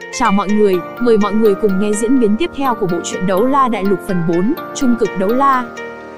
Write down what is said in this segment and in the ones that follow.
Chào mọi người, mời mọi người cùng nghe diễn biến tiếp theo của bộ truyện Đấu La Đại Lục phần 4, Trung cực đấu la.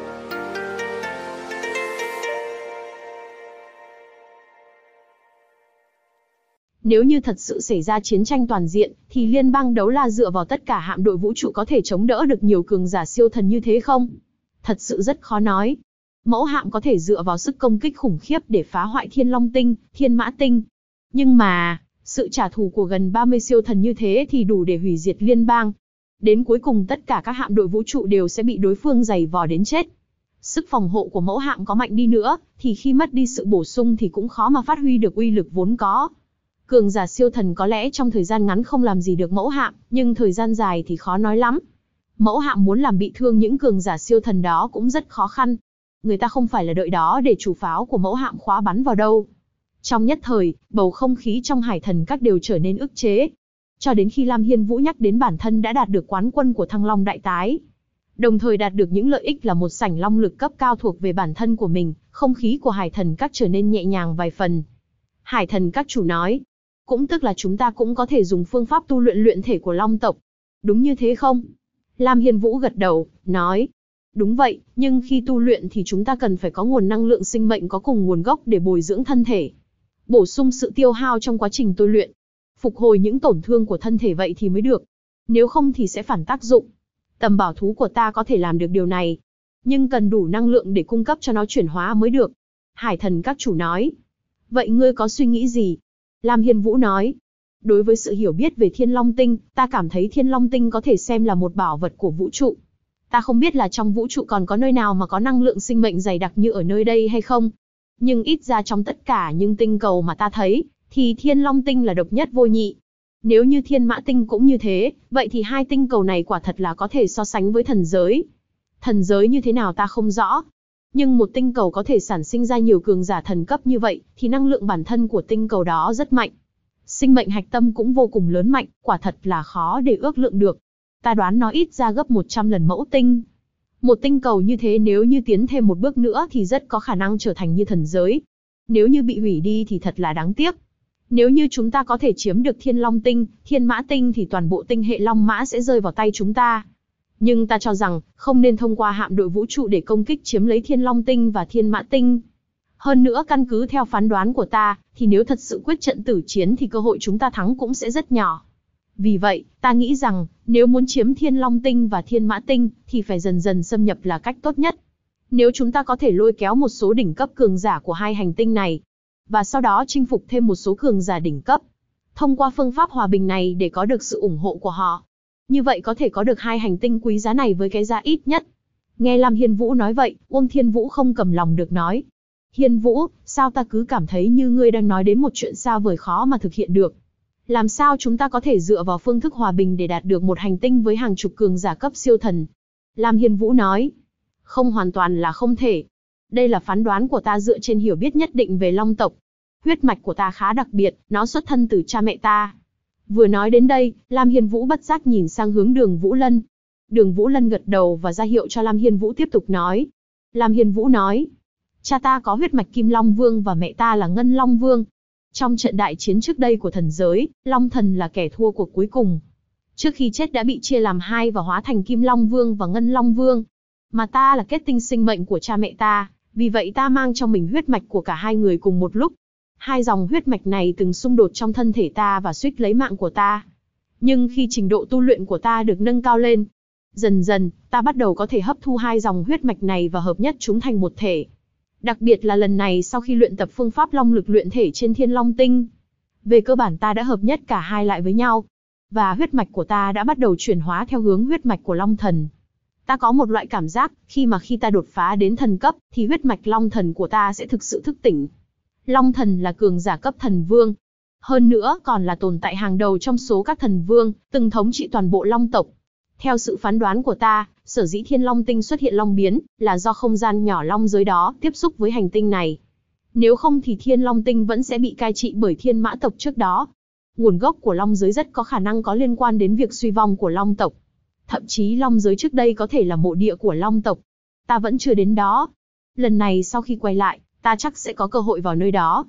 Nếu như thật sự xảy ra chiến tranh toàn diện, thì liên bang Đấu La dựa vào tất cả hạm đội vũ trụ có thể chống đỡ được nhiều cường giả siêu thần như thế không? Thật sự rất khó nói. Mẫu hạm có thể dựa vào sức công kích khủng khiếp để phá hoại Thiên Long Tinh, Thiên Mã Tinh. Nhưng mà, sự trả thù của gần 30 siêu thần như thế thì đủ để hủy diệt liên bang. Đến cuối cùng tất cả các hạm đội vũ trụ đều sẽ bị đối phương giày vò đến chết. Sức phòng hộ của mẫu hạm có mạnh đi nữa, thì khi mất đi sự bổ sung thì cũng khó mà phát huy được uy lực vốn có. Cường giả siêu thần có lẽ trong thời gian ngắn không làm gì được mẫu hạm, nhưng thời gian dài thì khó nói lắm. Mẫu hạm muốn làm bị thương những cường giả siêu thần đó cũng rất khó khăn. Người ta không phải là đợi đó để chủ pháo của mẫu hạm khóa bắn vào đâu. Trong nhất thời, bầu không khí trong Hải Thần Các đều trở nên ức chế. Cho đến khi Lam Hiên Vũ nhắc đến bản thân đã đạt được quán quân của Thăng Long Đại Tái, đồng thời đạt được những lợi ích là một sảnh long lực cấp cao thuộc về bản thân của mình, không khí của Hải Thần Các trở nên nhẹ nhàng vài phần. Hải Thần Các chủ nói, cũng tức là chúng ta cũng có thể dùng phương pháp tu luyện thể của Long tộc. Đúng như thế không? Lam Hiên Vũ gật đầu, nói, đúng vậy, nhưng khi tu luyện thì chúng ta cần phải có nguồn năng lượng sinh mệnh có cùng nguồn gốc để bồi dưỡng thân thể. Bổ sung sự tiêu hao trong quá trình tu luyện. Phục hồi những tổn thương của thân thể vậy thì mới được. Nếu không thì sẽ phản tác dụng. Tầm bảo thú của ta có thể làm được điều này. Nhưng cần đủ năng lượng để cung cấp cho nó chuyển hóa mới được. Hải Thần Các chủ nói. Vậy ngươi có suy nghĩ gì? Lam Hiên Vũ nói. Đối với sự hiểu biết về Thiên Long Tinh, ta cảm thấy Thiên Long Tinh có thể xem là một bảo vật của vũ trụ. Ta không biết là trong vũ trụ còn có nơi nào mà có năng lượng sinh mệnh dày đặc như ở nơi đây hay không. Nhưng ít ra trong tất cả những tinh cầu mà ta thấy, thì Thiên Long Tinh là độc nhất vô nhị. Nếu như Thiên Mã Tinh cũng như thế, vậy thì hai tinh cầu này quả thật là có thể so sánh với thần giới. Thần giới như thế nào ta không rõ. Nhưng một tinh cầu có thể sản sinh ra nhiều cường giả thần cấp như vậy, thì năng lượng bản thân của tinh cầu đó rất mạnh. Sinh mệnh hạch tâm cũng vô cùng lớn mạnh, quả thật là khó để ước lượng được. Ta đoán nó ít ra gấp 100 lần mẫu tinh. Một tinh cầu như thế nếu như tiến thêm một bước nữa thì rất có khả năng trở thành như thần giới. Nếu như bị hủy đi thì thật là đáng tiếc. Nếu như chúng ta có thể chiếm được Thiên Long Tinh, Thiên Mã Tinh thì toàn bộ tinh hệ Long Mã sẽ rơi vào tay chúng ta. Nhưng ta cho rằng, không nên thông qua hạm đội vũ trụ để công kích chiếm lấy Thiên Long Tinh và Thiên Mã Tinh. Hơn nữa căn cứ theo phán đoán của ta, thì nếu thật sự quyết trận tử chiến thì cơ hội chúng ta thắng cũng sẽ rất nhỏ. Vì vậy, ta nghĩ rằng, nếu muốn chiếm Thiên Long Tinh và Thiên Mã Tinh, thì phải dần dần xâm nhập là cách tốt nhất. Nếu chúng ta có thể lôi kéo một số đỉnh cấp cường giả của hai hành tinh này, và sau đó chinh phục thêm một số cường giả đỉnh cấp, thông qua phương pháp hòa bình này để có được sự ủng hộ của họ. Như vậy có thể có được hai hành tinh quý giá này với cái giá ít nhất. Nghe Lam Hiên Vũ nói vậy, Uông Thiên Vũ không cầm lòng được nói. Hiên Vũ, sao ta cứ cảm thấy như ngươi đang nói đến một chuyện xa vời khó mà thực hiện được. Làm sao chúng ta có thể dựa vào phương thức hòa bình để đạt được một hành tinh với hàng chục cường giả cấp siêu thần? Lam Hiên Vũ nói. Không hoàn toàn là không thể. Đây là phán đoán của ta dựa trên hiểu biết nhất định về Long tộc. Huyết mạch của ta khá đặc biệt, nó xuất thân từ cha mẹ ta. Vừa nói đến đây, Lam Hiên Vũ bất giác nhìn sang hướng Đường Vũ Lân. Đường Vũ Lân gật đầu và ra hiệu cho Lam Hiên Vũ tiếp tục nói. Lam Hiên Vũ nói. Cha ta có huyết mạch Kim Long Vương và mẹ ta là Ngân Long Vương. Trong trận đại chiến trước đây của thần giới, Long Thần là kẻ thua cuộc cuối cùng. Trước khi chết đã bị chia làm hai và hóa thành Kim Long Vương và Ngân Long Vương. Mà ta là kết tinh sinh mệnh của cha mẹ ta, vì vậy ta mang trong mình huyết mạch của cả hai người cùng một lúc. Hai dòng huyết mạch này từng xung đột trong thân thể ta và suýt lấy mạng của ta. Nhưng khi trình độ tu luyện của ta được nâng cao lên, dần dần, ta bắt đầu có thể hấp thu hai dòng huyết mạch này và hợp nhất chúng thành một thể. Đặc biệt là lần này sau khi luyện tập phương pháp long lực luyện thể trên Thiên Long Tinh. Về cơ bản ta đã hợp nhất cả hai lại với nhau. Và huyết mạch của ta đã bắt đầu chuyển hóa theo hướng huyết mạch của Long Thần. Ta có một loại cảm giác, khi ta đột phá đến thần cấp, thì huyết mạch Long Thần của ta sẽ thực sự thức tỉnh. Long Thần là cường giả cấp thần vương. Hơn nữa còn là tồn tại hàng đầu trong số các thần vương, từng thống trị toàn bộ Long tộc. Theo sự phán đoán của ta, sở dĩ Thiên Long Tinh xuất hiện long biến, là do không gian nhỏ long giới đó tiếp xúc với hành tinh này. Nếu không thì Thiên Long Tinh vẫn sẽ bị cai trị bởi Thiên Mã tộc trước đó. Nguồn gốc của long giới rất có khả năng có liên quan đến việc suy vong của Long tộc. Thậm chí long giới trước đây có thể là mộ địa của Long tộc. Ta vẫn chưa đến đó. Lần này sau khi quay lại, ta chắc sẽ có cơ hội vào nơi đó.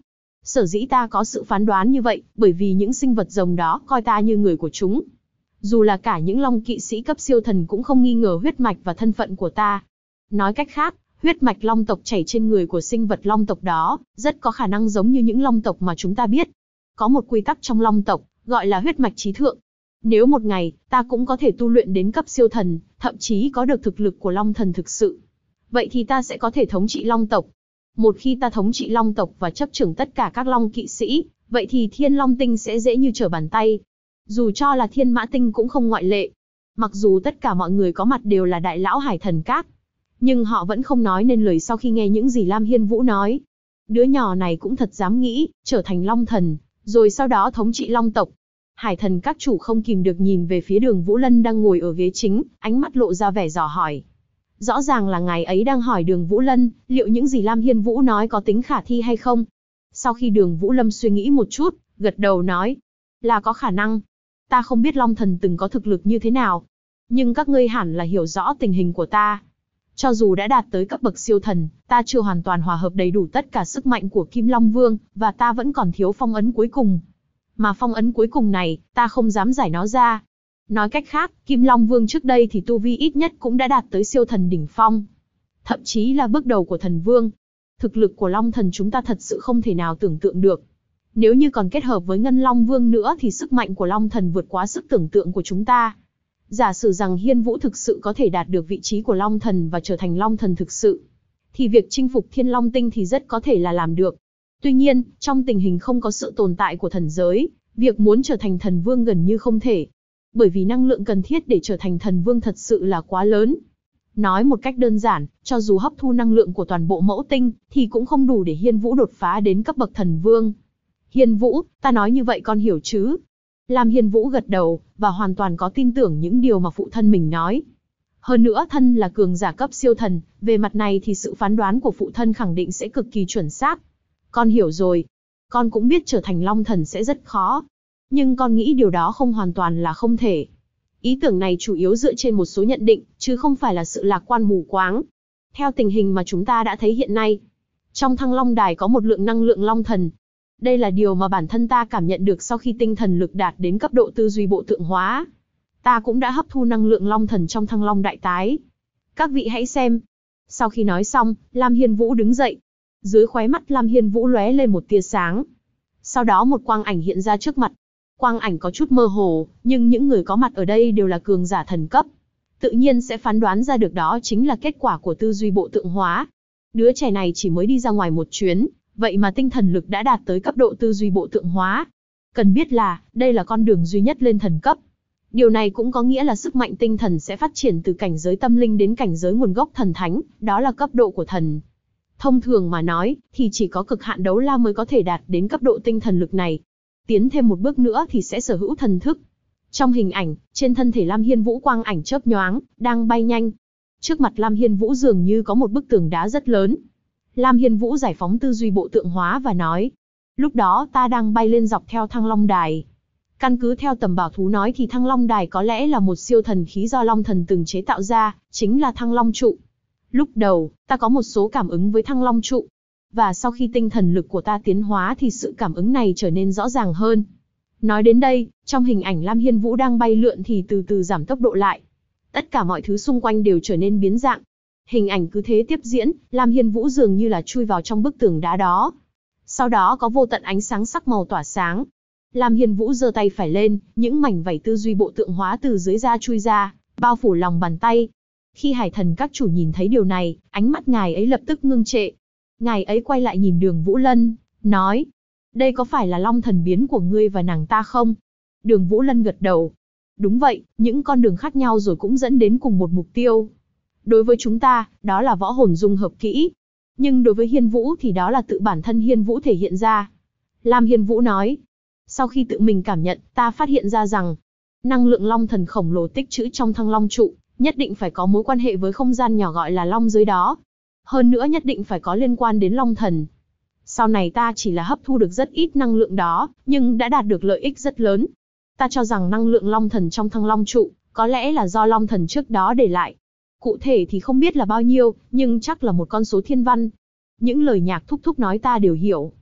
Sở dĩ ta có sự phán đoán như vậy, bởi vì những sinh vật rồng đó coi ta như người của chúng. Dù là cả những long kỵ sĩ cấp siêu thần cũng không nghi ngờ huyết mạch và thân phận của ta. Nói cách khác, huyết mạch long tộc chảy trên người của sinh vật long tộc đó, rất có khả năng giống như những long tộc mà chúng ta biết. Có một quy tắc trong long tộc, gọi là huyết mạch chí thượng. Nếu một ngày, ta cũng có thể tu luyện đến cấp siêu thần, thậm chí có được thực lực của long thần thực sự, vậy thì ta sẽ có thể thống trị long tộc. Một khi ta thống trị long tộc và chấp chưởng tất cả các long kỵ sĩ, vậy thì Thiên Long Tinh sẽ dễ như trở bàn tay. Dù cho là Thiên Mã Tinh cũng không ngoại lệ. Mặc dù tất cả mọi người có mặt đều là đại lão hải thần các, nhưng họ vẫn không nói nên lời sau khi nghe những gì Lam Hiên Vũ nói. Đứa nhỏ này cũng thật dám nghĩ, trở thành long thần, rồi sau đó thống trị long tộc. Hải thần các chủ không kìm được nhìn về phía Đường Vũ Lân đang ngồi ở ghế chính, ánh mắt lộ ra vẻ dò hỏi. Rõ ràng là ngài ấy đang hỏi Đường Vũ Lân, liệu những gì Lam Hiên Vũ nói có tính khả thi hay không? Sau khi Đường Vũ Lâm suy nghĩ một chút, gật đầu nói, là có khả năng. Ta không biết long thần từng có thực lực như thế nào, nhưng các ngươi hẳn là hiểu rõ tình hình của ta. Cho dù đã đạt tới cấp bậc siêu thần, ta chưa hoàn toàn hòa hợp đầy đủ tất cả sức mạnh của Kim Long Vương, và ta vẫn còn thiếu phong ấn cuối cùng. Mà phong ấn cuối cùng này, ta không dám giải nó ra. Nói cách khác, Kim Long Vương trước đây thì tu vi ít nhất cũng đã đạt tới siêu thần đỉnh phong. Thậm chí là bước đầu của thần vương. Thực lực của Long thần chúng ta thật sự không thể nào tưởng tượng được. Nếu như còn kết hợp với Ngân Long Vương nữa thì sức mạnh của Long thần vượt quá sức tưởng tượng của chúng ta. Giả sử rằng Hiên Vũ thực sự có thể đạt được vị trí của Long thần và trở thành Long thần thực sự, thì việc chinh phục Thiên Long Tinh thì rất có thể là làm được. Tuy nhiên, trong tình hình không có sự tồn tại của thần giới, việc muốn trở thành thần vương gần như không thể. Bởi vì năng lượng cần thiết để trở thành thần vương thật sự là quá lớn. Nói một cách đơn giản, cho dù hấp thu năng lượng của toàn bộ mẫu tinh, thì cũng không đủ để Hiên Vũ đột phá đến cấp bậc thần vương. Hiên Vũ, ta nói như vậy con hiểu chứ? Lam Hiên Vũ gật đầu, và hoàn toàn có tin tưởng những điều mà phụ thân mình nói. Hơn nữa thân là cường giả cấp siêu thần, về mặt này thì sự phán đoán của phụ thân khẳng định sẽ cực kỳ chuẩn xác. Con hiểu rồi. Con cũng biết trở thành Long thần sẽ rất khó. Nhưng con nghĩ điều đó không hoàn toàn là không thể. Ý tưởng này chủ yếu dựa trên một số nhận định, chứ không phải là sự lạc quan mù quáng. Theo tình hình mà chúng ta đã thấy hiện nay, trong Thăng Long Đài có một lượng năng lượng Long thần. Đây là điều mà bản thân ta cảm nhận được sau khi tinh thần lực đạt đến cấp độ tư duy bộ tượng hóa. Ta cũng đã hấp thu năng lượng Long thần trong Thăng Long Đại Tái. Các vị hãy xem. Sau khi nói xong, Lam Hiên Vũ đứng dậy. Dưới khóe mắt Lam Hiên Vũ lóe lên một tia sáng. Sau đó một quang ảnh hiện ra trước mặt. Quang ảnh có chút mơ hồ, nhưng những người có mặt ở đây đều là cường giả thần cấp. Tự nhiên sẽ phán đoán ra được đó chính là kết quả của tư duy bộ tượng hóa. Đứa trẻ này chỉ mới đi ra ngoài một chuyến, vậy mà tinh thần lực đã đạt tới cấp độ tư duy bộ tượng hóa. Cần biết là, đây là con đường duy nhất lên thần cấp. Điều này cũng có nghĩa là sức mạnh tinh thần sẽ phát triển từ cảnh giới tâm linh đến cảnh giới nguồn gốc thần thánh, đó là cấp độ của thần. Thông thường mà nói, thì chỉ có cực hạn đấu la mới có thể đạt đến cấp độ tinh thần lực này. Tiến thêm một bước nữa thì sẽ sở hữu thần thức. Trong hình ảnh, trên thân thể Lam Hiên Vũ quang ảnh chớp nhoáng, đang bay nhanh. Trước mặt Lam Hiên Vũ dường như có một bức tường đá rất lớn. Lam Hiên Vũ giải phóng tư duy bộ tượng hóa và nói, lúc đó ta đang bay lên dọc theo Thăng Long Đài. Căn cứ theo Tầm Bảo Thú nói thì Thăng Long Đài có lẽ là một siêu thần khí do Long thần từng chế tạo ra, chính là Thăng Long trụ. Lúc đầu, ta có một số cảm ứng với Thăng Long trụ. Và sau khi tinh thần lực của ta tiến hóa thì sự cảm ứng này trở nên rõ ràng hơn. Nói đến đây, trong hình ảnh Lam Hiên Vũ đang bay lượn thì từ từ giảm tốc độ lại. Tất cả mọi thứ xung quanh đều trở nên biến dạng. Hình ảnh cứ thế tiếp diễn, Lam Hiên Vũ dường như là chui vào trong bức tường đá đó. Sau đó có vô tận ánh sáng sắc màu tỏa sáng. Lam Hiên Vũ giơ tay phải lên, những mảnh vảy tư duy bộ tượng hóa từ dưới da chui ra, bao phủ lòng bàn tay. Khi hải thần các chủ nhìn thấy điều này, ánh mắt ngài ấy lập tức ngưng trệ. Ngài ấy quay lại nhìn Đường Vũ Lân, nói, đây có phải là Long thần biến của ngươi và nàng ta không? Đường Vũ Lân gật đầu. Đúng vậy, những con đường khác nhau rồi cũng dẫn đến cùng một mục tiêu. Đối với chúng ta, đó là võ hồn dung hợp kỹ. Nhưng đối với Hiên Vũ thì đó là tự bản thân Hiên Vũ thể hiện ra. Lam Hiên Vũ nói, sau khi tự mình cảm nhận, ta phát hiện ra rằng, năng lượng Long thần khổng lồ tích trữ trong Thăng Long trụ, nhất định phải có mối quan hệ với không gian nhỏ gọi là Long giới đó. Hơn nữa nhất định phải có liên quan đến Long thần. Sau này ta chỉ là hấp thu được rất ít năng lượng đó, nhưng đã đạt được lợi ích rất lớn. Ta cho rằng năng lượng Long thần trong Thăng Long trụ, có lẽ là do Long thần trước đó để lại. Cụ thể thì không biết là bao nhiêu, nhưng chắc là một con số thiên văn. Những lời Nhạc thúc thúc nói ta đều hiểu.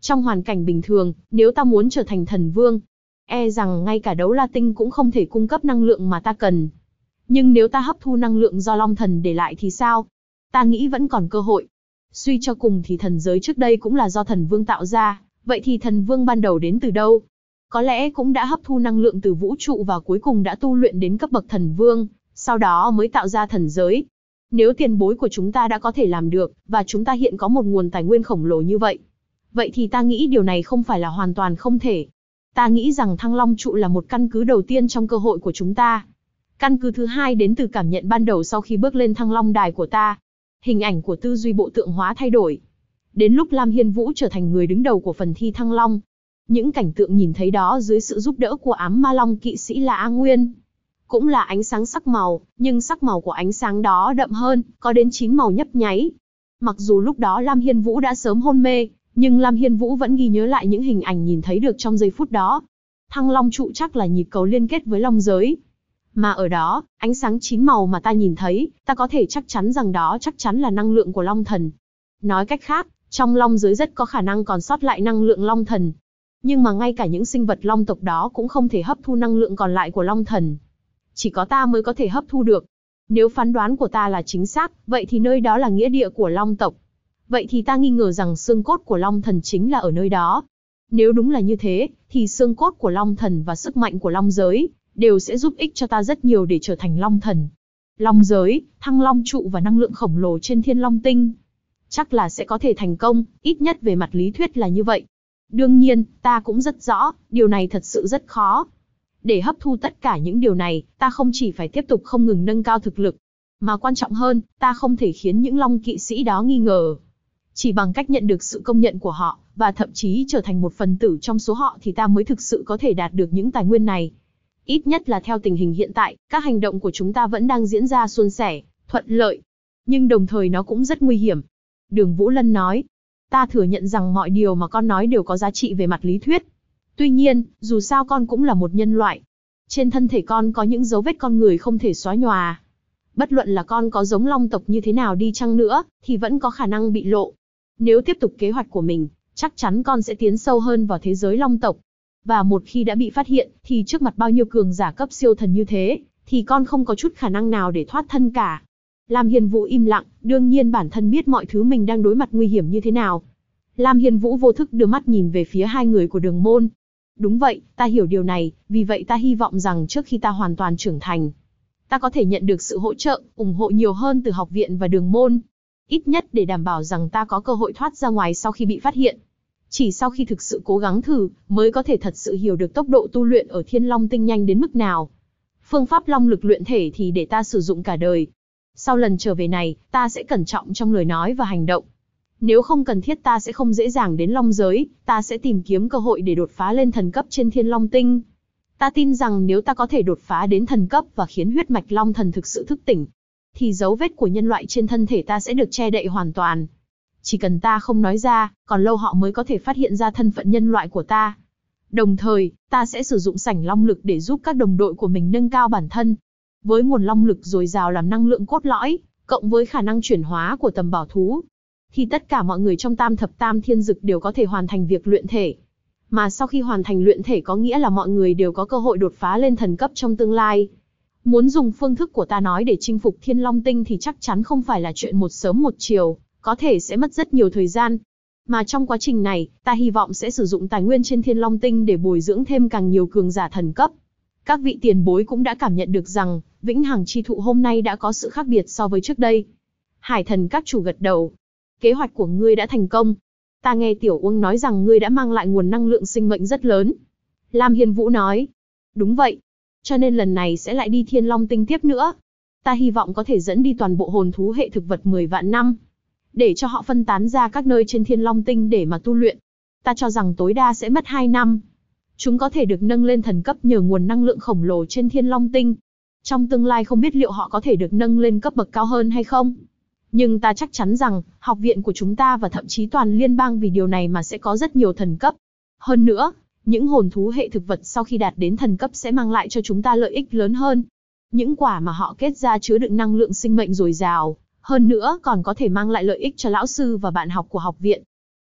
Trong hoàn cảnh bình thường, nếu ta muốn trở thành thần vương, e rằng ngay cả đấu la tinh cũng không thể cung cấp năng lượng mà ta cần. Nhưng nếu ta hấp thu năng lượng do Long Thần để lại thì sao? Ta nghĩ vẫn còn cơ hội. Suy cho cùng thì thần giới trước đây cũng là do thần vương tạo ra, vậy thì thần vương ban đầu đến từ đâu? Có lẽ cũng đã hấp thu năng lượng từ vũ trụ và cuối cùng đã tu luyện đến cấp bậc thần vương, sau đó mới tạo ra thần giới. Nếu tiền bối của chúng ta đã có thể làm được, và chúng ta hiện có một nguồn tài nguyên khổng lồ như vậy, vậy thì ta nghĩ điều này không phải là hoàn toàn không thể. Ta nghĩ rằng Thăng Long trụ là một căn cứ đầu tiên trong cơ hội của chúng ta. Căn cứ thứ hai đến từ cảm nhận ban đầu sau khi bước lên Thăng Long đài của ta. Hình ảnh của tư duy bộ tượng hóa thay đổi. Đến lúc Lam Hiên Vũ trở thành người đứng đầu của phần thi Thăng Long. Những cảnh tượng nhìn thấy đó dưới sự giúp đỡ của ám ma long kỵ sĩ là A Nguyên. Cũng là ánh sáng sắc màu, nhưng sắc màu của ánh sáng đó đậm hơn, có đến 9 màu nhấp nháy. Mặc dù lúc đó Lam Hiên Vũ đã sớm hôn mê, nhưng Lam Hiên Vũ vẫn ghi nhớ lại những hình ảnh nhìn thấy được trong giây phút đó. Thăng Long trụ chắc là nhịp cầu liên kết với long giới. Mà ở đó, ánh sáng 9 màu mà ta nhìn thấy, ta có thể chắc chắn rằng đó chắc chắn là năng lượng của Long Thần. Nói cách khác, trong long giới rất có khả năng còn sót lại năng lượng Long Thần. Nhưng mà ngay cả những sinh vật long tộc đó cũng không thể hấp thu năng lượng còn lại của Long Thần. Chỉ có ta mới có thể hấp thu được. Nếu phán đoán của ta là chính xác, vậy thì nơi đó là nghĩa địa của long tộc. Vậy thì ta nghi ngờ rằng xương cốt của Long Thần chính là ở nơi đó. Nếu đúng là như thế, thì xương cốt của Long Thần và sức mạnh của long giới đều sẽ giúp ích cho ta rất nhiều để trở thành Long Thần. Long giới, Thăng Long trụ và năng lượng khổng lồ trên Thiên Long tinh. Chắc là sẽ có thể thành công, ít nhất về mặt lý thuyết là như vậy. Đương nhiên, ta cũng rất rõ, điều này thật sự rất khó. Để hấp thu tất cả những điều này, ta không chỉ phải tiếp tục không ngừng nâng cao thực lực, mà quan trọng hơn, ta không thể khiến những long kỵ sĩ đó nghi ngờ. Chỉ bằng cách nhận được sự công nhận của họ, và thậm chí trở thành một phần tử trong số họ thì ta mới thực sự có thể đạt được những tài nguyên này. Ít nhất là theo tình hình hiện tại, các hành động của chúng ta vẫn đang diễn ra suôn sẻ, thuận lợi. Nhưng đồng thời nó cũng rất nguy hiểm. Đường Vũ Lân nói, ta thừa nhận rằng mọi điều mà con nói đều có giá trị về mặt lý thuyết. Tuy nhiên, dù sao con cũng là một nhân loại. Trên thân thể con có những dấu vết con người không thể xóa nhòa. Bất luận là con có giống long tộc như thế nào đi chăng nữa, thì vẫn có khả năng bị lộ. Nếu tiếp tục kế hoạch của mình, chắc chắn con sẽ tiến sâu hơn vào thế giới long tộc. Và một khi đã bị phát hiện, thì trước mặt bao nhiêu cường giả cấp siêu thần như thế, thì con không có chút khả năng nào để thoát thân cả. Lam Hiên Vũ im lặng, đương nhiên bản thân biết mọi thứ mình đang đối mặt nguy hiểm như thế nào. Lam Hiên Vũ vô thức đưa mắt nhìn về phía hai người của Đường Môn. Đúng vậy, ta hiểu điều này, vì vậy ta hy vọng rằng trước khi ta hoàn toàn trưởng thành, ta có thể nhận được sự hỗ trợ, ủng hộ nhiều hơn từ học viện và Đường Môn. Ít nhất để đảm bảo rằng ta có cơ hội thoát ra ngoài sau khi bị phát hiện. Chỉ sau khi thực sự cố gắng thử, mới có thể thật sự hiểu được tốc độ tu luyện ở Thiên Long tinh nhanh đến mức nào. Phương pháp long lực luyện thể thì để ta sử dụng cả đời. Sau lần trở về này, ta sẽ cẩn trọng trong lời nói và hành động. Nếu không cần thiết ta sẽ không dễ dàng đến long giới, ta sẽ tìm kiếm cơ hội để đột phá lên thần cấp trên Thiên Long tinh. Ta tin rằng nếu ta có thể đột phá đến thần cấp và khiến huyết mạch long thần thực sự thức tỉnh, thì dấu vết của nhân loại trên thân thể ta sẽ được che đậy hoàn toàn. Chỉ cần ta không nói ra, còn lâu họ mới có thể phát hiện ra thân phận nhân loại của ta. Đồng thời, ta sẽ sử dụng sảnh long lực để giúp các đồng đội của mình nâng cao bản thân. Với nguồn long lực dồi dào làm năng lượng cốt lõi, cộng với khả năng chuyển hóa của tầm bảo thú, thì tất cả mọi người trong Tam Thập Tam Thiên Dực đều có thể hoàn thành việc luyện thể. Mà sau khi hoàn thành luyện thể có nghĩa là mọi người đều có cơ hội đột phá lên thần cấp trong tương lai. Muốn dùng phương thức của ta nói để chinh phục Thiên Long tinh thì chắc chắn không phải là chuyện một sớm một chiều, có thể sẽ mất rất nhiều thời gian. Mà trong quá trình này, ta hy vọng sẽ sử dụng tài nguyên trên Thiên Long tinh để bồi dưỡng thêm càng nhiều cường giả thần cấp. Các vị tiền bối cũng đã cảm nhận được rằng, Vĩnh Hằng chi thụ hôm nay đã có sự khác biệt so với trước đây. Hải Thần các chủ gật đầu. Kế hoạch của ngươi đã thành công. Ta nghe Tiểu Uông nói rằng ngươi đã mang lại nguồn năng lượng sinh mệnh rất lớn. Lam Hiên Vũ nói. Đúng vậy. Cho nên lần này sẽ lại đi Thiên Long tinh tiếp nữa. Ta hy vọng có thể dẫn đi toàn bộ hồn thú hệ thực vật 10 vạn năm. Để cho họ phân tán ra các nơi trên Thiên Long tinh để mà tu luyện. Ta cho rằng tối đa sẽ mất 2 năm. Chúng có thể được nâng lên thần cấp nhờ nguồn năng lượng khổng lồ trên Thiên Long tinh. Trong tương lai không biết liệu họ có thể được nâng lên cấp bậc cao hơn hay không. Nhưng ta chắc chắn rằng, học viện của chúng ta và thậm chí toàn liên bang vì điều này mà sẽ có rất nhiều thần cấp. Hơn nữa, những hồn thú hệ thực vật sau khi đạt đến thần cấp sẽ mang lại cho chúng ta lợi ích lớn hơn. Những quả mà họ kết ra chứa đựng năng lượng sinh mệnh dồi dào, hơn nữa còn có thể mang lại lợi ích cho lão sư và bạn học của học viện.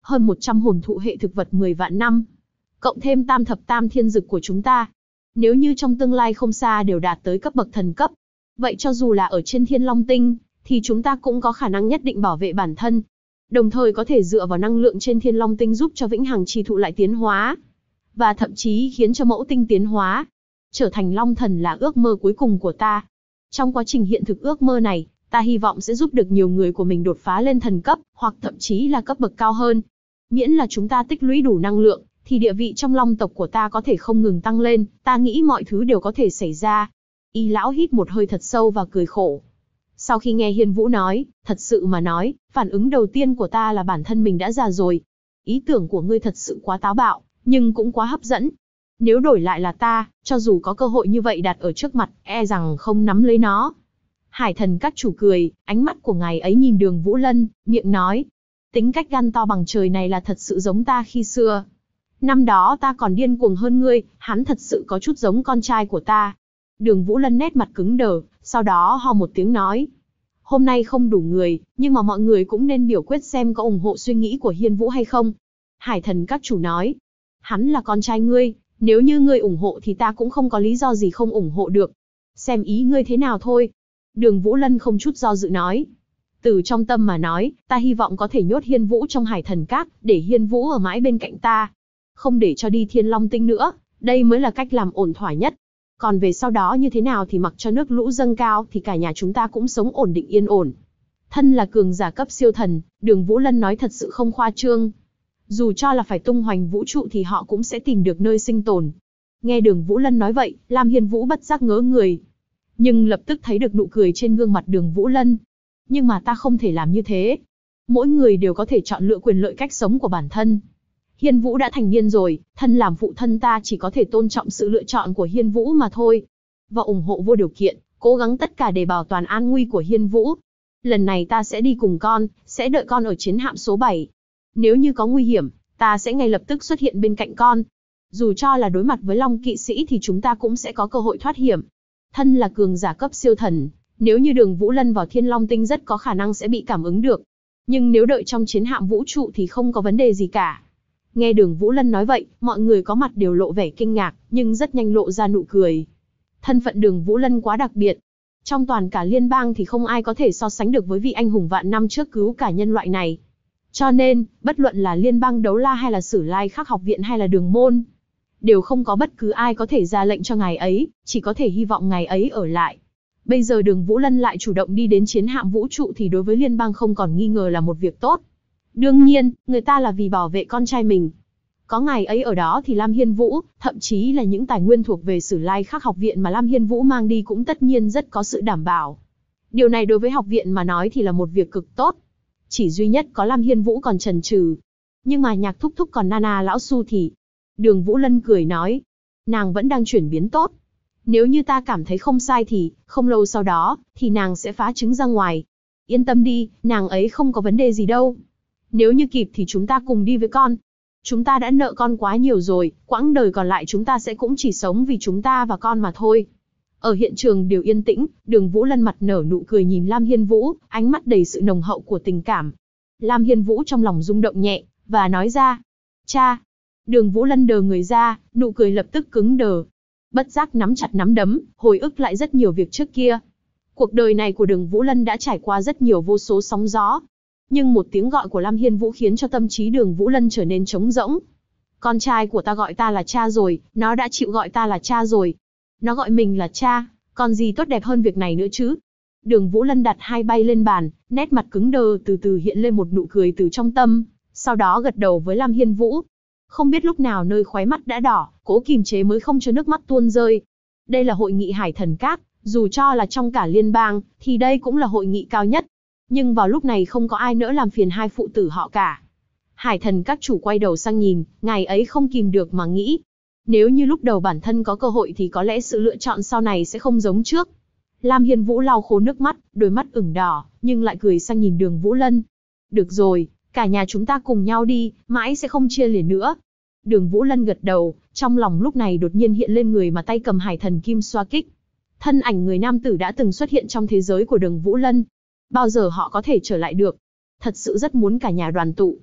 hơn 100 hồn thụ hệ thực vật 10 vạn năm, cộng thêm tam thập tam thiên dực của chúng ta. Nếu như trong tương lai không xa đều đạt tới cấp bậc thần cấp, vậy cho dù là ở trên Thiên Long Tinh, thì chúng ta cũng có khả năng nhất định bảo vệ bản thân. Đồng thời có thể dựa vào năng lượng trên Thiên Long Tinh giúp cho Vĩnh Hằng Chi Thụ lại tiến hóa, và thậm chí khiến cho Mẫu Tinh tiến hóa. Trở thành Long Thần là ước mơ cuối cùng của ta. Trong quá trình hiện thực ước mơ này, ta hy vọng sẽ giúp được nhiều người của mình đột phá lên thần cấp, hoặc thậm chí là cấp bậc cao hơn. Miễn là chúng ta tích lũy đủ năng lượng, thì địa vị trong Long tộc của ta có thể không ngừng tăng lên, ta nghĩ mọi thứ đều có thể xảy ra. Y lão hít một hơi thật sâu và cười khổ. Sau khi nghe Hiên Vũ nói, thật sự mà nói, phản ứng đầu tiên của ta là bản thân mình đã già rồi. Ý tưởng của ngươi thật sự quá táo bạo, nhưng cũng quá hấp dẫn. Nếu đổi lại là ta, cho dù có cơ hội như vậy đặt ở trước mặt, e rằng không nắm lấy nó. Hải Thần Các chủ cười, ánh mắt của ngài ấy nhìn Đường Vũ Lân, miệng nói. Tính cách gan to bằng trời này là thật sự giống ta khi xưa. Năm đó ta còn điên cuồng hơn ngươi, hắn thật sự có chút giống con trai của ta. Đường Vũ Lân nét mặt cứng đờ, sau đó ho một tiếng nói. Hôm nay không đủ người, nhưng mà mọi người cũng nên biểu quyết xem có ủng hộ suy nghĩ của Hiên Vũ hay không. Hải Thần Các chủ nói. Hắn là con trai ngươi, nếu như ngươi ủng hộ thì ta cũng không có lý do gì không ủng hộ được. Xem ý ngươi thế nào thôi. Đường Vũ Lân không chút do dự nói. Từ trong tâm mà nói, ta hy vọng có thể nhốt Hiên Vũ trong Hải Thần Các, để Hiên Vũ ở mãi bên cạnh ta. Không để cho đi Thiên Long Tinh nữa, đây mới là cách làm ổn thỏa nhất. Còn về sau đó như thế nào thì mặc cho nước lũ dâng cao thì cả nhà chúng ta cũng sống ổn định yên ổn. Thân là cường giả cấp siêu thần, Đường Vũ Lân nói thật sự không khoa trương. Dù cho là phải tung hoành vũ trụ thì họ cũng sẽ tìm được nơi sinh tồn. Nghe Đường Vũ Lân nói vậy, Lam Hiên Vũ bất giác ngớ người. Nhưng lập tức thấy được nụ cười trên gương mặt Đường Vũ Lân. Nhưng mà ta không thể làm như thế. Mỗi người đều có thể chọn lựa quyền lợi cách sống của bản thân. Hiên Vũ đã thành niên rồi, thân làm phụ thân ta chỉ có thể tôn trọng sự lựa chọn của Hiên Vũ mà thôi. Và ủng hộ vô điều kiện, cố gắng tất cả để bảo toàn an nguy của Hiên Vũ. Lần này ta sẽ đi cùng con, sẽ đợi con ở chiến hạm số 7. Nếu như có nguy hiểm, ta sẽ ngay lập tức xuất hiện bên cạnh con. Dù cho là đối mặt với Long kỵ sĩ thì chúng ta cũng sẽ có cơ hội thoát hiểm. Thân là cường giả cấp siêu thần, nếu như Đường Vũ Lân vào Thiên Long Tinh rất có khả năng sẽ bị cảm ứng được. Nhưng nếu đợi trong chiến hạm vũ trụ thì không có vấn đề gì cả. Nghe Đường Vũ Lân nói vậy, mọi người có mặt đều lộ vẻ kinh ngạc, nhưng rất nhanh lộ ra nụ cười. Thân phận Đường Vũ Lân quá đặc biệt. Trong toàn cả liên bang thì không ai có thể so sánh được với vị anh hùng vạn năm trước cứu cả nhân loại này. Cho nên, bất luận là Liên bang Đấu La hay là Sử Lai Khắc học viện hay là Đường Môn, đều không có bất cứ ai có thể ra lệnh cho ngài ấy, chỉ có thể hy vọng ngài ấy ở lại. Bây giờ Đường Vũ Lân lại chủ động đi đến chiến hạm vũ trụ thì đối với liên bang không còn nghi ngờ là một việc tốt. Đương nhiên, người ta là vì bảo vệ con trai mình. Có ngài ấy ở đó thì Lam Hiên Vũ, thậm chí là những tài nguyên thuộc về Sử Lai Khắc học viện mà Lam Hiên Vũ mang đi cũng tất nhiên rất có sự đảm bảo. Điều này đối với học viện mà nói thì là một việc cực tốt. Chỉ duy nhất có Lam Hiên Vũ còn chần chừ. Nhưng mà Nhạc thúc thúc còn Nana lão su thì... Đường Vũ Lân cười nói. Nàng vẫn đang chuyển biến tốt. Nếu như ta cảm thấy không sai thì, không lâu sau đó, thì nàng sẽ phá trứng ra ngoài. Yên tâm đi, nàng ấy không có vấn đề gì đâu. Nếu như kịp thì chúng ta cùng đi với con. Chúng ta đã nợ con quá nhiều rồi, quãng đời còn lại chúng ta sẽ cũng chỉ sống vì chúng ta và con mà thôi. Ở hiện trường đều yên tĩnh, Đường Vũ Lân mặt nở nụ cười nhìn Lam Hiên Vũ, ánh mắt đầy sự nồng hậu của tình cảm. Lam Hiên Vũ trong lòng rung động nhẹ, và nói ra. Cha! Đường Vũ Lân đờ người ra, nụ cười lập tức cứng đờ. Bất giác nắm chặt nắm đấm, hồi ức lại rất nhiều việc trước kia. Cuộc đời này của Đường Vũ Lân đã trải qua rất nhiều vô số sóng gió. Nhưng một tiếng gọi của Lam Hiên Vũ khiến cho tâm trí Đường Vũ Lân trở nên trống rỗng. Con trai của ta gọi ta là cha rồi, nó đã chịu gọi ta là cha rồi. Nó gọi mình là cha, còn gì tốt đẹp hơn việc này nữa chứ? Đường Vũ Lân đặt hai bay lên bàn, nét mặt cứng đờ từ từ hiện lên một nụ cười từ trong tâm, sau đó gật đầu với Lam Hiên Vũ. Không biết lúc nào nơi khóe mắt đã đỏ, cố kìm chế mới không cho nước mắt tuôn rơi. Đây là hội nghị Hải Thần Các, dù cho là trong cả liên bang, thì đây cũng là hội nghị cao nhất. Nhưng vào lúc này không có ai nỡ làm phiền hai phụ tử họ cả. Hải Thần Các chủ quay đầu sang nhìn, ngài ấy không kìm được mà nghĩ. Nếu như lúc đầu bản thân có cơ hội thì có lẽ sự lựa chọn sau này sẽ không giống trước. Lam Hiên Vũ lau khô nước mắt, đôi mắt ửng đỏ, nhưng lại cười sang nhìn Đường Vũ Lân. Được rồi, cả nhà chúng ta cùng nhau đi, mãi sẽ không chia lìa nữa. Đường Vũ Lân gật đầu, trong lòng lúc này đột nhiên hiện lên người mà tay cầm Hải Thần Kim xoa kích. Thân ảnh người nam tử đã từng xuất hiện trong thế giới của Đường Vũ Lân. Bao giờ họ có thể trở lại được? Thật sự rất muốn cả nhà đoàn tụ.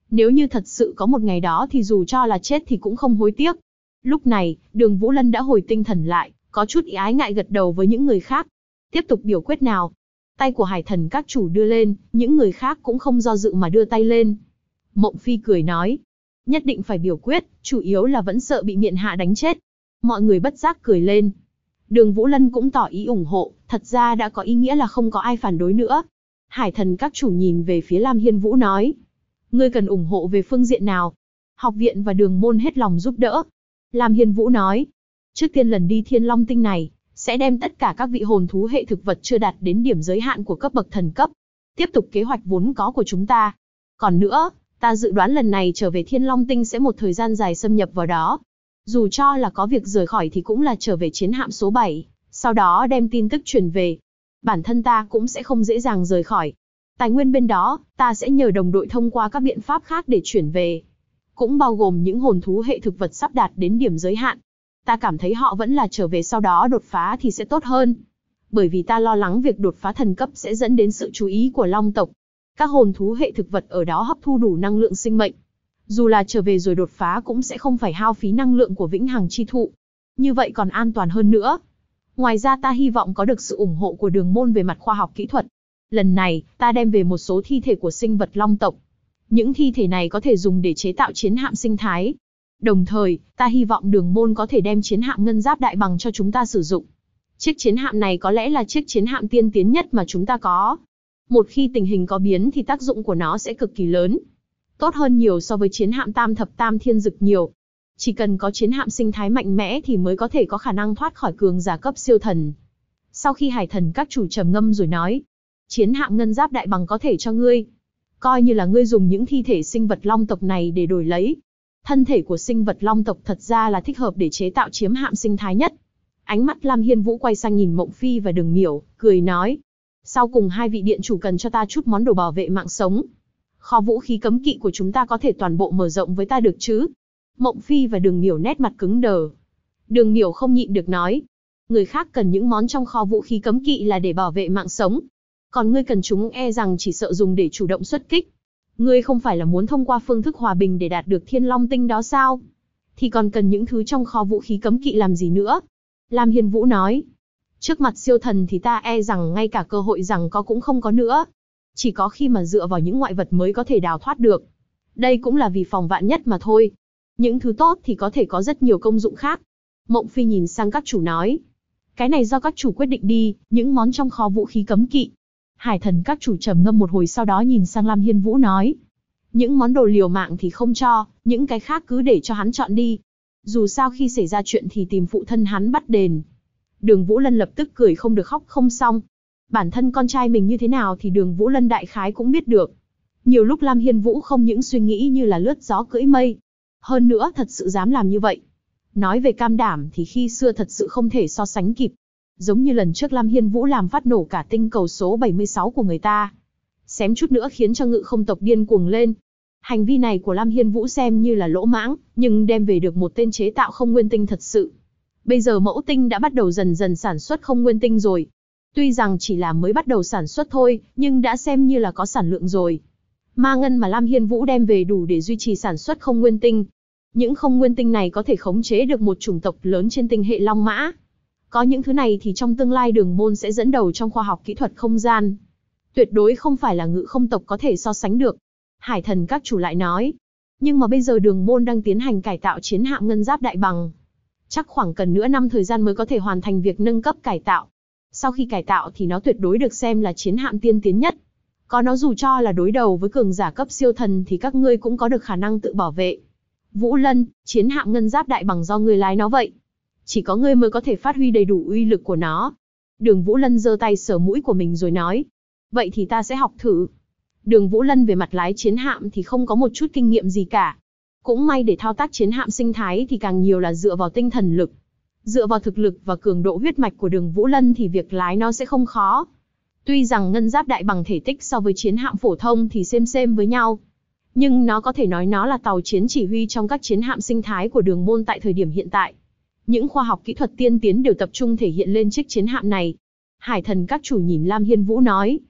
Nếu như thật sự có một ngày đó thì dù cho là chết thì cũng không hối tiếc. Lúc này, Đường Vũ Lân đã hồi tinh thần lại, có chút ái ngại gật đầu với những người khác. Tiếp tục biểu quyết nào. Tay của Hải Thần các chủ đưa lên, những người khác cũng không do dự mà đưa tay lên. Mộng Phi cười nói, nhất định phải biểu quyết, chủ yếu là vẫn sợ bị miện hạ đánh chết. Mọi người bất giác cười lên. Đường Vũ Lân cũng tỏ ý ủng hộ, thật ra đã có ý nghĩa là không có ai phản đối nữa. Hải Thần các chủ nhìn về phía Lam Hiên Vũ nói, ngươi cần ủng hộ về phương diện nào? Học viện và Đường môn hết lòng giúp đỡ. Lam Hiên Vũ nói, trước tiên lần đi Thiên Long Tinh này, sẽ đem tất cả các vị hồn thú hệ thực vật chưa đạt đến điểm giới hạn của cấp bậc thần cấp. Tiếp tục kế hoạch vốn có của chúng ta. Còn nữa, ta dự đoán lần này trở về Thiên Long Tinh sẽ một thời gian dài xâm nhập vào đó. Dù cho là có việc rời khỏi thì cũng là trở về chiến hạm số 7, sau đó đem tin tức truyền về. Bản thân ta cũng sẽ không dễ dàng rời khỏi. Tài nguyên bên đó, ta sẽ nhờ đồng đội thông qua các biện pháp khác để chuyển về. Cũng bao gồm những hồn thú hệ thực vật sắp đạt đến điểm giới hạn. Ta cảm thấy họ vẫn là trở về sau đó đột phá thì sẽ tốt hơn. Bởi vì ta lo lắng việc đột phá thần cấp sẽ dẫn đến sự chú ý của Long tộc. Các hồn thú hệ thực vật ở đó hấp thu đủ năng lượng sinh mệnh. Dù là trở về rồi đột phá cũng sẽ không phải hao phí năng lượng của vĩnh hằng chi thụ. Như vậy còn an toàn hơn nữa. Ngoài ra ta hy vọng có được sự ủng hộ của Đường môn về mặt khoa học kỹ thuật. Lần này, ta đem về một số thi thể của sinh vật Long tộc. Những thi thể này có thể dùng để chế tạo chiến hạm sinh thái. Đồng thời, ta hy vọng Đường môn có thể đem chiến hạm ngân giáp đại bằng cho chúng ta sử dụng. Chiếc chiến hạm này có lẽ là chiếc chiến hạm tiên tiến nhất mà chúng ta có. Một khi tình hình có biến thì tác dụng của nó sẽ cực kỳ lớn. Tốt hơn nhiều so với chiến hạm tam thập tam thiên dực nhiều. Chỉ cần có chiến hạm sinh thái mạnh mẽ thì mới có thể có khả năng thoát khỏi cường giả cấp siêu thần. Sau khi Hải Thần các chủ trầm ngâm rồi nói, chiến hạm ngân giáp đại bằng có thể cho ngươi. Coi như là ngươi dùng những thi thể sinh vật Long tộc này để đổi lấy. Thân thể của sinh vật Long tộc thật ra là thích hợp để chế tạo chiến hạm sinh thái nhất. Ánh mắt Lam Hiên Vũ quay sang nhìn Mộng Phi và Đường Miểu, cười nói, sau cùng hai vị điện chủ cần cho ta chút món đồ bảo vệ mạng sống. Kho vũ khí cấm kỵ của chúng ta có thể toàn bộ mở rộng với ta được chứ? Mộng Phi và Đường Miểu nét mặt cứng đờ. Đường Miểu không nhịn được nói, người khác cần những món trong kho vũ khí cấm kỵ là để bảo vệ mạng sống. Còn ngươi cần chúng e rằng chỉ sợ dùng để chủ động xuất kích. Ngươi không phải là muốn thông qua phương thức hòa bình để đạt được Thiên Long Tinh đó sao? Thì còn cần những thứ trong kho vũ khí cấm kỵ làm gì nữa? Lam Hiên Vũ nói, trước mặt siêu thần thì ta e rằng ngay cả cơ hội rằng có cũng không có nữa. Chỉ có khi mà dựa vào những ngoại vật mới có thể đào thoát được. Đây cũng là vì phòng vạn nhất mà thôi. Những thứ tốt thì có thể có rất nhiều công dụng khác. Mộng Phi nhìn sang các chủ nói, cái này do các chủ quyết định đi, những món trong kho vũ khí cấm kỵ. Hải Thần các chủ trầm ngâm một hồi sau đó nhìn sang Lam Hiên Vũ nói, những món đồ liều mạng thì không cho, những cái khác cứ để cho hắn chọn đi. Dù sao khi xảy ra chuyện thì tìm phụ thân hắn bắt đền. Đường Vũ Lân lập tức cười không được khóc không xong. Bản thân con trai mình như thế nào thì Đường Vũ Lân đại khái cũng biết được. Nhiều lúc Lam Hiên Vũ không những suy nghĩ như là lướt gió cưỡi mây. Hơn nữa thật sự dám làm như vậy. Nói về cam đảm thì khi xưa thật sự không thể so sánh kịp. Giống như lần trước Lam Hiên Vũ làm phát nổ cả tinh cầu số 76 của người ta. Xém chút nữa khiến cho Ngự Không tộc điên cuồng lên. Hành vi này của Lam Hiên Vũ xem như là lỗ mãng, nhưng đem về được một tên chế tạo không nguyên tinh thật sự. Bây giờ mẫu tinh đã bắt đầu dần dần sản xuất không nguyên tinh rồi. Tuy rằng chỉ là mới bắt đầu sản xuất thôi, nhưng đã xem như là có sản lượng rồi. Ma ngân mà Lam Hiên Vũ đem về đủ để duy trì sản xuất không nguyên tinh. Những không nguyên tinh này có thể khống chế được một chủng tộc lớn trên tinh hệ Long Mã. Có những thứ này thì trong tương lai Đường môn sẽ dẫn đầu trong khoa học kỹ thuật không gian. Tuyệt đối không phải là Ngự Không tộc có thể so sánh được. Hải Thần các chủ lại nói, nhưng mà bây giờ Đường môn đang tiến hành cải tạo chiến hạm ngân giáp đại bằng. Chắc khoảng cần nửa năm thời gian mới có thể hoàn thành việc nâng cấp cải tạo. Sau khi cải tạo thì nó tuyệt đối được xem là chiến hạm tiên tiến nhất. Có nó dù cho là đối đầu với cường giả cấp siêu thần thì các ngươi cũng có được khả năng tự bảo vệ. Vũ Lân, chiến hạm ngân giáp đại bằng do ngươi lái nó vậy. Chỉ có ngươi mới có thể phát huy đầy đủ uy lực của nó. Đường Vũ Lân giơ tay sờ mũi của mình rồi nói, vậy thì ta sẽ học thử. Đường Vũ Lân về mặt lái chiến hạm thì không có một chút kinh nghiệm gì cả. Cũng may để thao tác chiến hạm sinh thái thì càng nhiều là dựa vào tinh thần lực. Dựa vào thực lực và cường độ huyết mạch của Đường Vũ Lân thì việc lái nó sẽ không khó. Tuy rằng ngân giáp đại bằng thể tích so với chiến hạm phổ thông thì xem với nhau. Nhưng nó có thể nói nó là tàu chiến chỉ huy trong các chiến hạm sinh thái của Đường môn tại thời điểm hiện tại. Những khoa học kỹ thuật tiên tiến đều tập trung thể hiện lên chiếc chiến hạm này. Hải Thần các chủ nhìn Lam Hiên Vũ nói,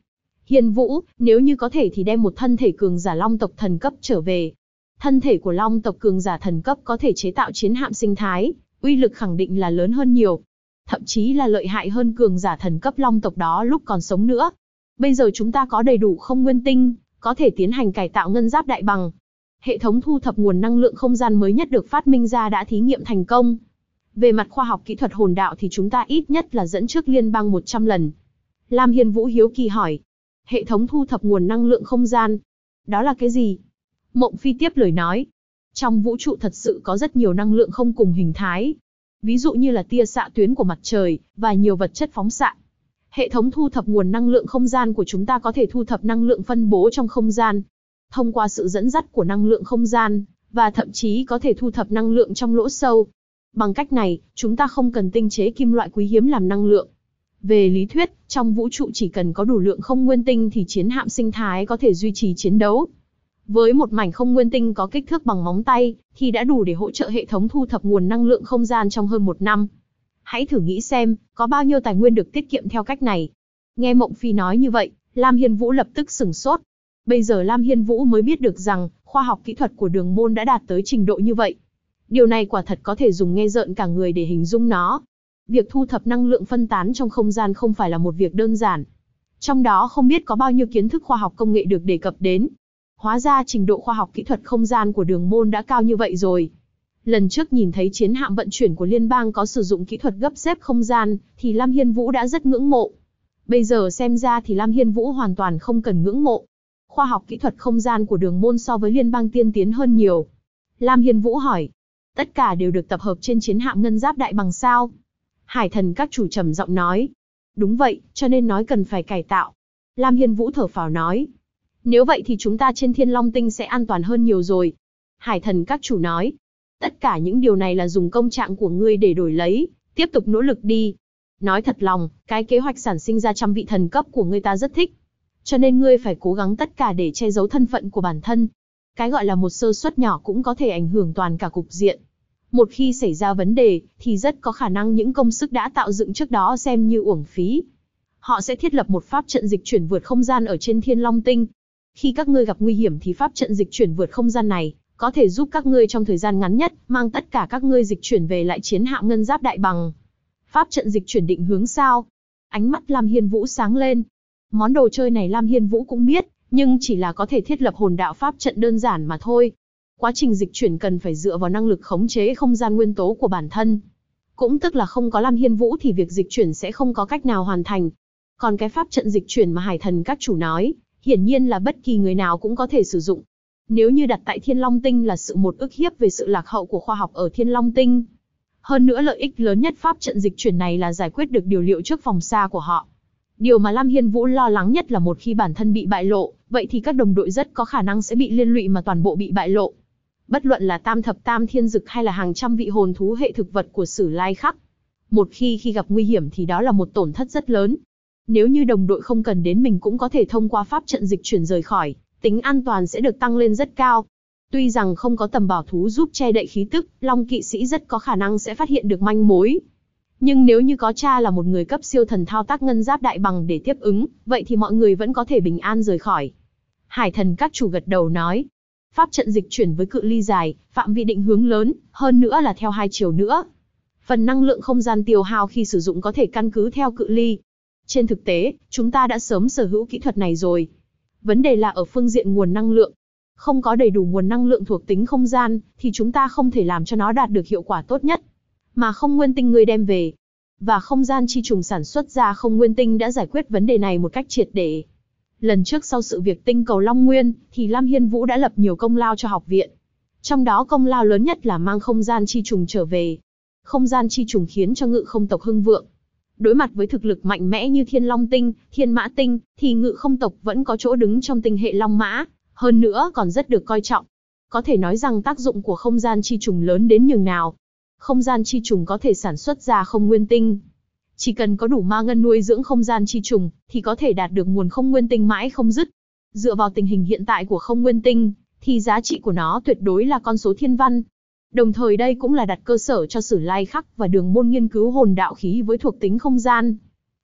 Hiên Vũ, nếu như có thể thì đem một thân thể cường giả Long tộc thần cấp trở về. Thân thể của Long tộc cường giả thần cấp có thể chế tạo chiến hạm sinh thái, uy lực khẳng định là lớn hơn nhiều. Thậm chí là lợi hại hơn cường giả thần cấp Long tộc đó lúc còn sống nữa. Bây giờ chúng ta có đầy đủ không nguyên tinh, có thể tiến hành cải tạo ngân giáp đại bằng. Hệ thống thu thập nguồn năng lượng không gian mới nhất được phát minh ra đã thí nghiệm thành công. Về mặt khoa học kỹ thuật hồn đạo thì chúng ta ít nhất là dẫn trước liên bang 100 lần. Lam Hiên Vũ hiếu kỳ hỏi. Hệ thống thu thập nguồn năng lượng không gian. Đó là cái gì? Mộng Phi tiếp lời nói. Trong vũ trụ thật sự có rất nhiều năng lượng không cùng hình thái. Ví dụ như là tia xạ tuyến của mặt trời, và nhiều vật chất phóng xạ. Hệ thống thu thập nguồn năng lượng không gian của chúng ta có thể thu thập năng lượng phân bố trong không gian. Thông qua sự dẫn dắt của năng lượng không gian, và thậm chí có thể thu thập năng lượng trong lỗ sâu. Bằng cách này, chúng ta không cần tinh chế kim loại quý hiếm làm năng lượng. Về lý thuyết, trong vũ trụ chỉ cần có đủ lượng không nguyên tinh thì chiến hạm sinh thái có thể duy trì chiến đấu. Với một mảnh không nguyên tinh có kích thước bằng móng tay, thì đã đủ để hỗ trợ hệ thống thu thập nguồn năng lượng không gian trong hơn 1 năm. Hãy thử nghĩ xem, có bao nhiêu tài nguyên được tiết kiệm theo cách này. Nghe Mộng Phi nói như vậy, Lam Hiên Vũ lập tức sửng sốt. Bây giờ Lam Hiên Vũ mới biết được rằng, khoa học kỹ thuật của Đường Môn đã đạt tới trình độ như vậy. Điều này quả thật có thể dùng nghe rợn cả người để hình dung nó. Việc thu thập năng lượng phân tán trong không gian không phải là một việc đơn giản. Trong đó không biết có bao nhiêu kiến thức khoa học công nghệ được đề cập đến. Hóa ra trình độ khoa học kỹ thuật không gian của Đường Môn đã cao như vậy rồi. Lần trước nhìn thấy chiến hạm vận chuyển của liên bang có sử dụng kỹ thuật gấp xếp không gian, thì Lam Hiên Vũ đã rất ngưỡng mộ. Bây giờ xem ra thì Lam Hiên Vũ hoàn toàn không cần ngưỡng mộ. Khoa học kỹ thuật không gian của Đường Môn so với liên bang tiên tiến hơn nhiều. Lam Hiên Vũ hỏi. Tất cả đều được tập hợp trên chiến hạm ngân giáp đại bằng sao? Hải thần các chủ trầm giọng nói. Đúng vậy, cho nên nói cần phải cải tạo. Lam Hiên Vũ thở phào nói. Nếu vậy thì chúng ta trên Thiên Long Tinh sẽ an toàn hơn nhiều rồi. Hải thần các chủ nói. Tất cả những điều này là dùng công trạng của ngươi để đổi lấy, tiếp tục nỗ lực đi. Nói thật lòng, cái kế hoạch sản sinh ra 100 vị thần cấp của ngươi ta rất thích. Cho nên ngươi phải cố gắng tất cả để che giấu thân phận của bản thân. Cái gọi là một sơ suất nhỏ cũng có thể ảnh hưởng toàn cả cục diện. Một khi xảy ra vấn đề, thì rất có khả năng những công sức đã tạo dựng trước đó xem như uổng phí. Họ sẽ thiết lập một pháp trận dịch chuyển vượt không gian ở trên Thiên Long Tinh. Khi các ngươi gặp nguy hiểm thì pháp trận dịch chuyển vượt không gian này có thể giúp các ngươi trong thời gian ngắn nhất, mang tất cả các ngươi dịch chuyển về lại chiến hạm ngân giáp đại bằng. Pháp trận dịch chuyển định hướng sao? Ánh mắt Lam Hiên Vũ sáng lên. Món đồ chơi này Lam Hiên Vũ cũng biết, nhưng chỉ là có thể thiết lập hồn đạo pháp trận đơn giản mà thôi. Quá trình dịch chuyển cần phải dựa vào năng lực khống chế không gian nguyên tố của bản thân. Cũng tức là không có Lam Hiên Vũ thì việc dịch chuyển sẽ không có cách nào hoàn thành. Còn cái pháp trận dịch chuyển mà hải thần các chủ nói, hiển nhiên là bất kỳ người nào cũng có thể sử dụng. Nếu như đặt tại Thiên Long Tinh là sự một ức hiếp về sự lạc hậu của khoa học ở Thiên Long Tinh. Hơn nữa lợi ích lớn nhất pháp trận dịch chuyển này là giải quyết được điều liệu trước vòng xa của họ. Điều mà Lam Hiên Vũ lo lắng nhất là một khi bản thân bị bại lộ, vậy thì các đồng đội rất có khả năng sẽ bị liên lụy mà toàn bộ bị bại lộ. Bất luận là tam thập tam thiên dực hay là hàng trăm vị hồn thú hệ thực vật của Sử Lai Khắc. Một khi gặp nguy hiểm thì đó là một tổn thất rất lớn. Nếu như đồng đội không cần đến mình cũng có thể thông qua pháp trận dịch chuyển rời khỏi, tính an toàn sẽ được tăng lên rất cao. Tuy rằng không có tầm bảo thú giúp che đậy khí tức, Long kỵ sĩ rất có khả năng sẽ phát hiện được manh mối. Nhưng nếu như có cha là một người cấp siêu thần thao tác ngân giáp đại bằng để tiếp ứng, vậy thì mọi người vẫn có thể bình an rời khỏi. Hải thần các chủ gật đầu nói. Pháp trận dịch chuyển với cự ly dài, phạm vi định hướng lớn, hơn nữa là theo hai chiều nữa. Phần năng lượng không gian tiêu hao khi sử dụng có thể căn cứ theo cự ly. Trên thực tế, chúng ta đã sớm sở hữu kỹ thuật này rồi. Vấn đề là ở phương diện nguồn năng lượng. Không có đầy đủ nguồn năng lượng thuộc tính không gian, thì chúng ta không thể làm cho nó đạt được hiệu quả tốt nhất. Mà không nguyên tinh người đem về, và không gian chi trùng sản xuất ra không nguyên tinh đã giải quyết vấn đề này một cách triệt để. Lần trước sau sự việc tinh cầu Long Nguyên, thì Lam Hiên Vũ đã lập nhiều công lao cho học viện. Trong đó công lao lớn nhất là mang không gian chi trùng trở về. Không gian chi trùng khiến cho Ngự Không tộc hưng vượng. Đối mặt với thực lực mạnh mẽ như Thiên Long Tinh, Thiên Mã Tinh, thì Ngự Không tộc vẫn có chỗ đứng trong tinh hệ Long Mã, hơn nữa còn rất được coi trọng. Có thể nói rằng tác dụng của không gian chi trùng lớn đến nhường nào. Không gian chi trùng có thể sản xuất ra không nguyên tinh. Chỉ cần có đủ ma ngân nuôi dưỡng không gian chi trùng, thì có thể đạt được nguồn không nguyên tinh mãi không dứt. Dựa vào tình hình hiện tại của không nguyên tinh, thì giá trị của nó tuyệt đối là con số thiên văn. Đồng thời đây cũng là đặt cơ sở cho Sử Lai Khắc và Đường Môn nghiên cứu hồn đạo khí với thuộc tính không gian.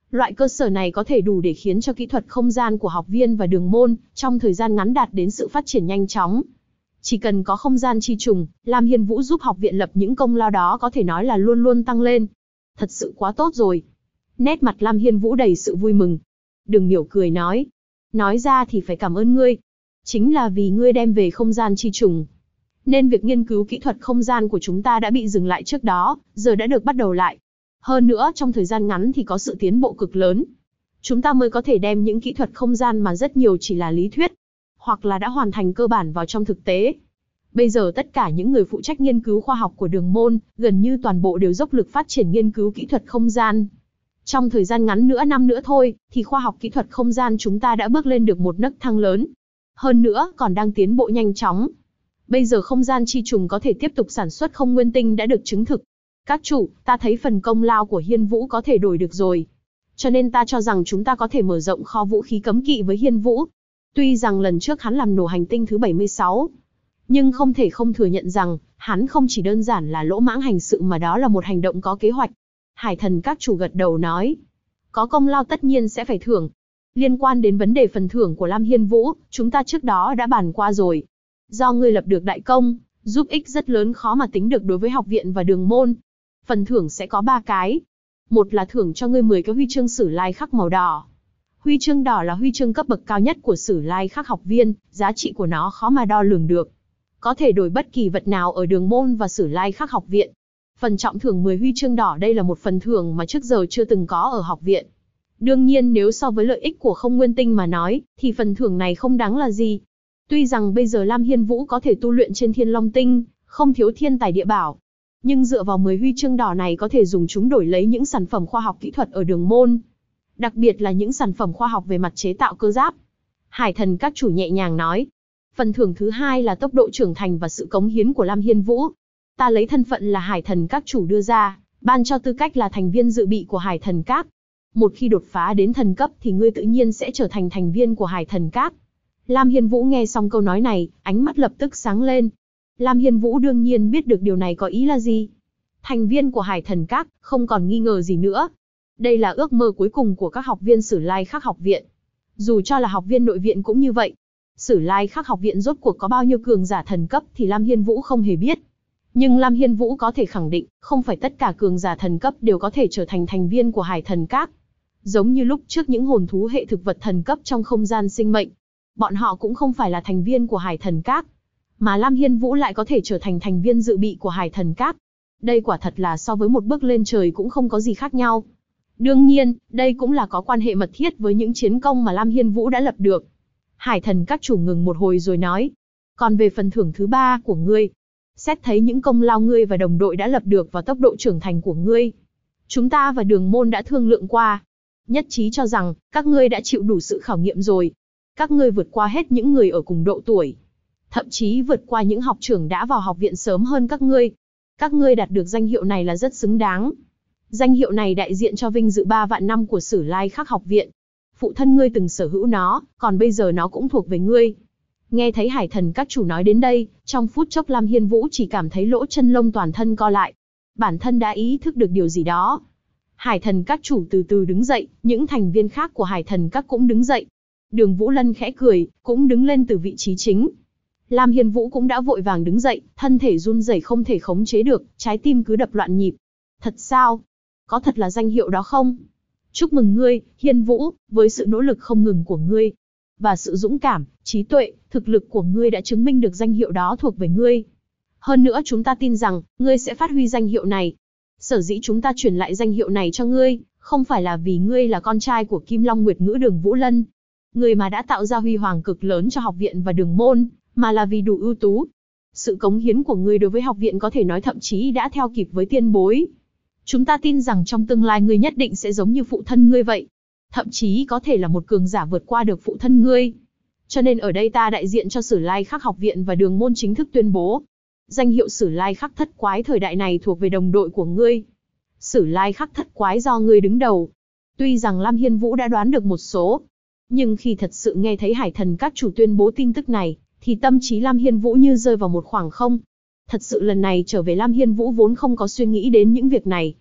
Loại cơ sở này có thể đủ để khiến cho kỹ thuật không gian của học viên và đường môn, trong thời gian ngắn đạt đến sự phát triển nhanh chóng. Chỉ cần có không gian chi trùng, Lam Hiên Vũ giúp học viện lập những công lao đó có thể nói là luôn luôn tăng lên. Thật sự quá tốt rồi. Nét mặt Lam Hiên Vũ đầy sự vui mừng. Đường Miểu cười nói. Nói ra thì phải cảm ơn ngươi. Chính là vì ngươi đem về không gian chi trùng, nên việc nghiên cứu kỹ thuật không gian của chúng ta đã bị dừng lại trước đó, giờ đã được bắt đầu lại. Hơn nữa trong thời gian ngắn thì có sự tiến bộ cực lớn. Chúng ta mới có thể đem những kỹ thuật không gian mà rất nhiều chỉ là lý thuyết, hoặc là đã hoàn thành cơ bản vào trong thực tế. Bây giờ tất cả những người phụ trách nghiên cứu khoa học của đường môn, gần như toàn bộ đều dốc lực phát triển nghiên cứu kỹ thuật không gian. Trong thời gian ngắn nữa năm nữa thôi, thì khoa học kỹ thuật không gian chúng ta đã bước lên được một nấc thang lớn. Hơn nữa, còn đang tiến bộ nhanh chóng. Bây giờ không gian chi trùng có thể tiếp tục sản xuất không nguyên tinh đã được chứng thực. Các chủ, ta thấy phần công lao của Hiên Vũ có thể đổi được rồi. Cho nên ta cho rằng chúng ta có thể mở rộng kho vũ khí cấm kỵ với Hiên Vũ. Tuy rằng lần trước hắn làm nổ hành tinh thứ 76, nhưng không thể không thừa nhận rằng, hắn không chỉ đơn giản là lỗ mãng hành sự mà đó là một hành động có kế hoạch. Hải thần các chủ gật đầu nói. Có công lao tất nhiên sẽ phải thưởng. Liên quan đến vấn đề phần thưởng của Lam Hiên Vũ, chúng ta trước đó đã bàn qua rồi. Do ngươi lập được đại công, giúp ích rất lớn khó mà tính được đối với học viện và đường môn. Phần thưởng sẽ có 3 cái. Một là thưởng cho ngươi 10 cái huy chương Sử Lai Khắc màu đỏ. Huy chương đỏ là huy chương cấp bậc cao nhất của Sử Lai Khắc học viên, giá trị của nó khó mà đo lường được. Có thể đổi bất kỳ vật nào ở đường môn và Sử Lai Khắc học viện. Phần trọng thưởng 10 huy chương đỏ đây là một phần thưởng mà trước giờ chưa từng có ở học viện. Đương nhiên nếu so với lợi ích của không nguyên tinh mà nói, thì phần thưởng này không đáng là gì. Tuy rằng bây giờ Lam Hiên Vũ có thể tu luyện trên Thiên Long Tinh, không thiếu thiên tài địa bảo. Nhưng dựa vào 10 huy chương đỏ này có thể dùng chúng đổi lấy những sản phẩm khoa học kỹ thuật ở đường môn. Đặc biệt là những sản phẩm khoa học về mặt chế tạo cơ giáp. Hải thần các chủ nhẹ nhàng nói. Phần thưởng thứ hai là tốc độ trưởng thành và sự cống hiến của Lam Hiên Vũ. Ta lấy thân phận là Hải thần các chủ đưa ra, ban cho tư cách là thành viên dự bị của Hải thần các. Một khi đột phá đến thần cấp thì ngươi tự nhiên sẽ trở thành thành viên của Hải thần các. Lam Hiên Vũ nghe xong câu nói này, ánh mắt lập tức sáng lên. Lam Hiên Vũ đương nhiên biết được điều này có ý là gì. Thành viên của Hải thần các, không còn nghi ngờ gì nữa. Đây là ước mơ cuối cùng của các học viên Sử Lai Khắc học viện. Dù cho là học viên nội viện cũng như vậy. Sử Lai Khắc học viện rốt cuộc có bao nhiêu cường giả thần cấp thì Lam Hiên Vũ không hề biết. Nhưng Lam Hiên Vũ có thể khẳng định, không phải tất cả cường giả thần cấp đều có thể trở thành thành viên của Hải thần các. Giống như lúc trước những hồn thú hệ thực vật thần cấp trong không gian sinh mệnh. Bọn họ cũng không phải là thành viên của Hải thần các. Mà Lam Hiên Vũ lại có thể trở thành thành viên dự bị của Hải thần các. Đây quả thật là so với một bước lên trời cũng không có gì khác nhau. Đương nhiên, đây cũng là có quan hệ mật thiết với những chiến công mà Lam Hiên Vũ đã lập được. Hải thần các chủ ngừng một hồi rồi nói. Còn về phần thưởng thứ 3 của ngươi, xét thấy những công lao ngươi và đồng đội đã lập được và tốc độ trưởng thành của ngươi, chúng ta và đường môn đã thương lượng qua. Nhất trí cho rằng, các ngươi đã chịu đủ sự khảo nghiệm rồi. Các ngươi vượt qua hết những người ở cùng độ tuổi. Thậm chí vượt qua những học trưởng đã vào học viện sớm hơn các ngươi. Các ngươi đạt được danh hiệu này là rất xứng đáng. Danh hiệu này đại diện cho vinh dự 3 vạn năm của Sử Lai Khắc học viện. Phụ thân ngươi từng sở hữu nó, còn bây giờ nó cũng thuộc về ngươi. Nghe thấy Hải thần các chủ nói đến đây, trong phút chốc Lam Hiên Vũ chỉ cảm thấy lỗ chân lông toàn thân co lại. Bản thân đã ý thức được điều gì đó. Hải thần các chủ từ từ đứng dậy, những thành viên khác của Hải thần các cũng đứng dậy. Đường Vũ Lân khẽ cười, cũng đứng lên từ vị trí chính. Lam Hiên Vũ cũng đã vội vàng đứng dậy, thân thể run rẩy không thể khống chế được, trái tim cứ đập loạn nhịp. Thật sao? Có thật là danh hiệu đó không? Chúc mừng ngươi, Hiên Vũ, với sự nỗ lực không ngừng của ngươi. Và sự dũng cảm, trí tuệ, thực lực của ngươi đã chứng minh được danh hiệu đó thuộc về ngươi. Hơn nữa chúng ta tin rằng, ngươi sẽ phát huy danh hiệu này. Sở dĩ chúng ta truyền lại danh hiệu này cho ngươi, không phải là vì ngươi là con trai của Kim Long Nguyệt Ngữ Đường Vũ Lân. Người mà đã tạo ra huy hoàng cực lớn cho học viện và đường môn, mà là vì đủ ưu tú. Sự cống hiến của ngươi đối với học viện có thể nói thậm chí đã theo kịp với tiên bối. Chúng ta tin rằng trong tương lai ngươi nhất định sẽ giống như phụ thân ngươi vậy. Thậm chí có thể là một cường giả vượt qua được phụ thân ngươi. Cho nên ở đây ta đại diện cho Sử Lai Khắc học viện và đường môn chính thức tuyên bố. Danh hiệu Sử Lai Khắc thất quái thời đại này thuộc về đồng đội của ngươi. Sử Lai Khắc thất quái do ngươi đứng đầu. Tuy rằng Lam Hiên Vũ đã đoán được một số, nhưng khi thật sự nghe thấy Hải thần các chủ tuyên bố tin tức này, thì tâm trí Lam Hiên Vũ như rơi vào một khoảng không. Thật sự lần này trở về Lam Hiên Vũ vốn không có suy nghĩ đến những việc này.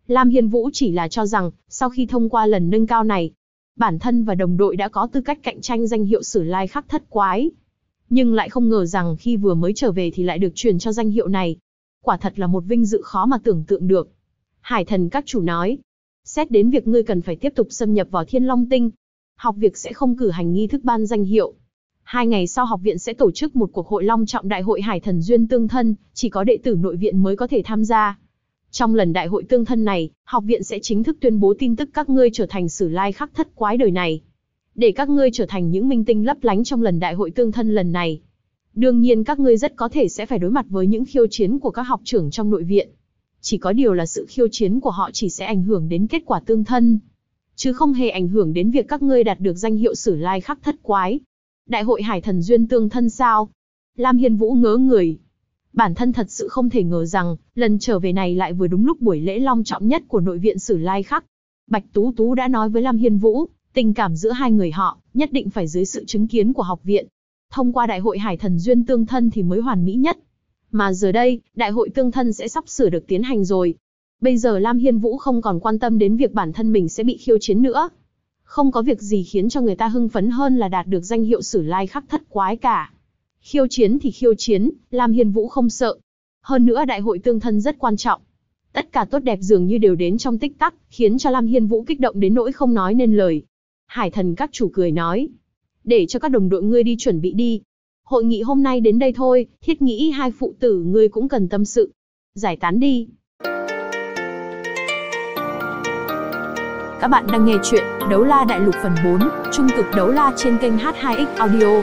Lam Hiên Vũ chỉ là cho rằng, sau khi thông qua lần nâng cao này, bản thân và đồng đội đã có tư cách cạnh tranh danh hiệu Sử Lai Khắc Thất Quái. Nhưng lại không ngờ rằng khi vừa mới trở về thì lại được truyền cho danh hiệu này. Quả thật là một vinh dự khó mà tưởng tượng được. Hải Thần các chủ nói, xét đến việc ngươi cần phải tiếp tục xâm nhập vào Thiên Long Tinh, học việc sẽ không cử hành nghi thức ban danh hiệu. 2 ngày sau học viện sẽ tổ chức một cuộc hội long trọng đại hội Hải Thần Duyên Tương Thân, chỉ có đệ tử nội viện mới có thể tham gia. Trong lần đại hội tương thân này, học viện sẽ chính thức tuyên bố tin tức các ngươi trở thành Sử Lai Khắc Thất Quái đời này. Để các ngươi trở thành những minh tinh lấp lánh trong lần đại hội tương thân lần này. Đương nhiên các ngươi rất có thể sẽ phải đối mặt với những khiêu chiến của các học trưởng trong nội viện. Chỉ có điều là sự khiêu chiến của họ chỉ sẽ ảnh hưởng đến kết quả tương thân, chứ không hề ảnh hưởng đến việc các ngươi đạt được danh hiệu Sử Lai Khắc Thất Quái. Đại hội Hải Thần Duyên Tương Thân sao? Lam Hiên Vũ ngớ người. Bản thân thật sự không thể ngờ rằng, lần trở về này lại vừa đúng lúc buổi lễ long trọng nhất của nội viện Sử Lai Khắc. Bạch Tú Tú đã nói với Lam Hiên Vũ, tình cảm giữa hai người họ, nhất định phải dưới sự chứng kiến của học viện. Thông qua đại hội Hải Thần Duyên Tương Thân thì mới hoàn mỹ nhất. Mà giờ đây, đại hội tương thân sẽ sắp sửa được tiến hành rồi. Bây giờ Lam Hiên Vũ không còn quan tâm đến việc bản thân mình sẽ bị khiêu chiến nữa. Không có việc gì khiến cho người ta hưng phấn hơn là đạt được danh hiệu Sử Lai Khắc Thất Quái cả. Khiêu chiến thì khiêu chiến, Lam Hiên Vũ không sợ. Hơn nữa đại hội tương thân rất quan trọng. Tất cả tốt đẹp dường như đều đến trong tích tắc, khiến cho Lam Hiên Vũ kích động đến nỗi không nói nên lời. Hải Thần các chủ cười nói, để cho các đồng đội ngươi đi chuẩn bị đi. Hội nghị hôm nay đến đây thôi, thiết nghĩ hai phụ tử ngươi cũng cần tâm sự. Giải tán đi. Các bạn đang nghe chuyện Đấu La Đại Lục phần 4, Trung Cực Đấu La trên kênh H2X Audio.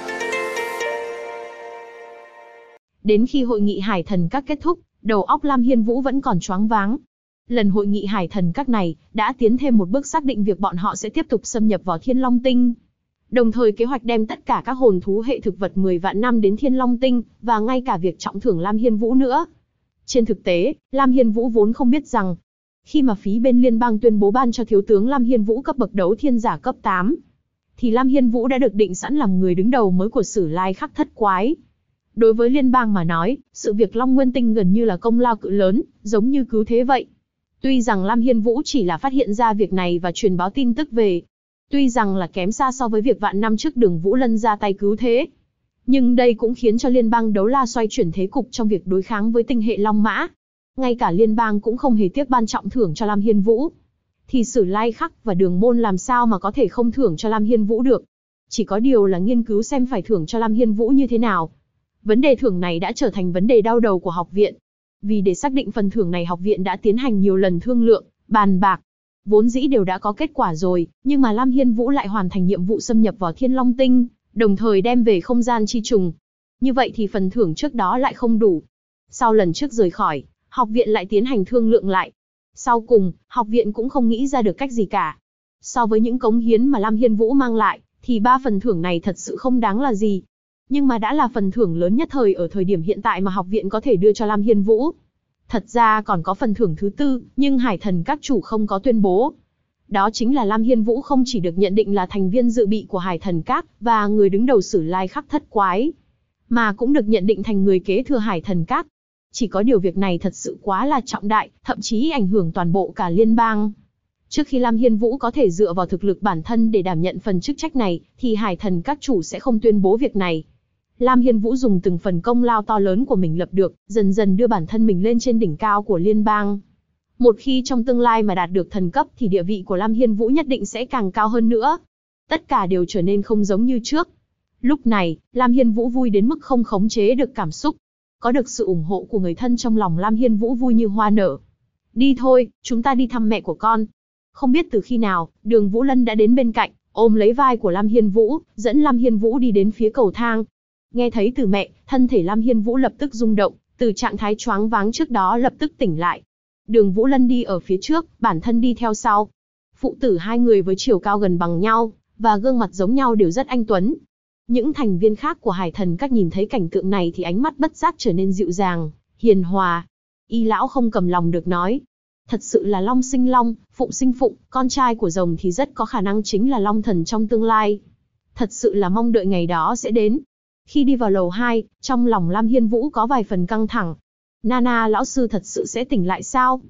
Đến khi hội nghị Hải Thần các kết thúc, đầu óc Lam Hiên Vũ vẫn còn choáng váng. Lần hội nghị Hải Thần các này đã tiến thêm một bước xác định việc bọn họ sẽ tiếp tục xâm nhập vào Thiên Long Tinh. Đồng thời kế hoạch đem tất cả các hồn thú hệ thực vật 10 vạn năm đến Thiên Long Tinh, và ngay cả việc trọng thưởng Lam Hiên Vũ nữa. Trên thực tế, Lam Hiên Vũ vốn không biết rằng, khi mà phí bên liên bang tuyên bố ban cho thiếu tướng Lam Hiên Vũ cấp bậc đấu thiên giả cấp 8, thì Lam Hiên Vũ đã được định sẵn làm người đứng đầu mới của Sử Lai Khắc Thất Quái. Đối với liên bang mà nói, sự việc Long Nguyên Tinh gần như là công lao cự lớn, giống như cứu thế vậy. Tuy rằng Lam Hiên Vũ chỉ là phát hiện ra việc này và truyền báo tin tức về, tuy rằng là kém xa so với việc vạn năm trước Đường Vũ Lân ra tay cứu thế, nhưng đây cũng khiến cho liên bang đấu la xoay chuyển thế cục trong việc đối kháng với tinh hệ Long Mã. Ngay cả liên bang cũng không hề tiếc ban trọng thưởng cho Lam Hiên Vũ. Thì Sử Lai Khắc và Đường Môn làm sao mà có thể không thưởng cho Lam Hiên Vũ được. Chỉ có điều là nghiên cứu xem phải thưởng cho Lam Hiên Vũ như thế nào. Vấn đề thưởng này đã trở thành vấn đề đau đầu của học viện. Vì để xác định phần thưởng này học viện đã tiến hành nhiều lần thương lượng, bàn bạc. Vốn dĩ đều đã có kết quả rồi, nhưng mà Lam Hiên Vũ lại hoàn thành nhiệm vụ xâm nhập vào Thiên Long Tinh, đồng thời đem về không gian chi trùng. Như vậy thì phần thưởng trước đó lại không đủ. Sau lần trước rời khỏi, học viện lại tiến hành thương lượng lại. Sau cùng, học viện cũng không nghĩ ra được cách gì cả. So với những cống hiến mà Lam Hiên Vũ mang lại, thì 3 phần thưởng này thật sự không đáng là gì. Nhưng mà đã là phần thưởng lớn nhất ở thời điểm hiện tại mà học viện có thể đưa cho Lam Hiên Vũ. Thật ra còn có phần thưởng thứ 4, nhưng Hải Thần các chủ không có tuyên bố. Đó chính là Lam Hiên Vũ không chỉ được nhận định là thành viên dự bị của Hải Thần các và người đứng đầu Sử Lai Khắc Thất Quái, mà cũng được nhận định thành người kế thừa Hải Thần các. Chỉ có điều việc này thật sự quá là trọng đại, thậm chí ảnh hưởng toàn bộ cả liên bang. Trước khi Lam Hiên Vũ có thể dựa vào thực lực bản thân để đảm nhận phần chức trách này, thì Hải Thần các chủ sẽ không tuyên bố việc này. Lam Hiên Vũ dùng từng phần công lao to lớn của mình lập được, dần dần đưa bản thân mình lên trên đỉnh cao của liên bang. Một khi trong tương lai mà đạt được thần cấp thì địa vị của Lam Hiên Vũ nhất định sẽ càng cao hơn nữa. Tất cả đều trở nên không giống như trước. Lúc này, Lam Hiên Vũ vui đến mức không khống chế được cảm xúc. Có được sự ủng hộ của người thân trong lòng Lam Hiên Vũ vui như hoa nở. Đi thôi, chúng ta đi thăm mẹ của con. Không biết từ khi nào, Đường Vũ Lân đã đến bên cạnh, ôm lấy vai của Lam Hiên Vũ, dẫn Lam Hiên Vũ đi đến phía cầu thang. Nghe thấy từ mẹ, thân thể Lam Hiên Vũ lập tức rung động, từ trạng thái choáng váng trước đó lập tức tỉnh lại. Đường Vũ Lân đi ở phía trước, bản thân đi theo sau. Phụ tử hai người với chiều cao gần bằng nhau, và gương mặt giống nhau đều rất anh tuấn. Những thành viên khác của Hải Thần các nhìn thấy cảnh tượng này thì ánh mắt bất giác trở nên dịu dàng, hiền hòa. Y lão không cầm lòng được nói. Thật sự là long sinh long, phụng sinh phụng, con trai của rồng thì rất có khả năng chính là long thần trong tương lai. Thật sự là mong đợi ngày đó sẽ đến. Khi đi vào lầu 2, trong lòng Lam Hiên Vũ có vài phần căng thẳng. Nana lão sư thật sự sẽ tỉnh lại sao?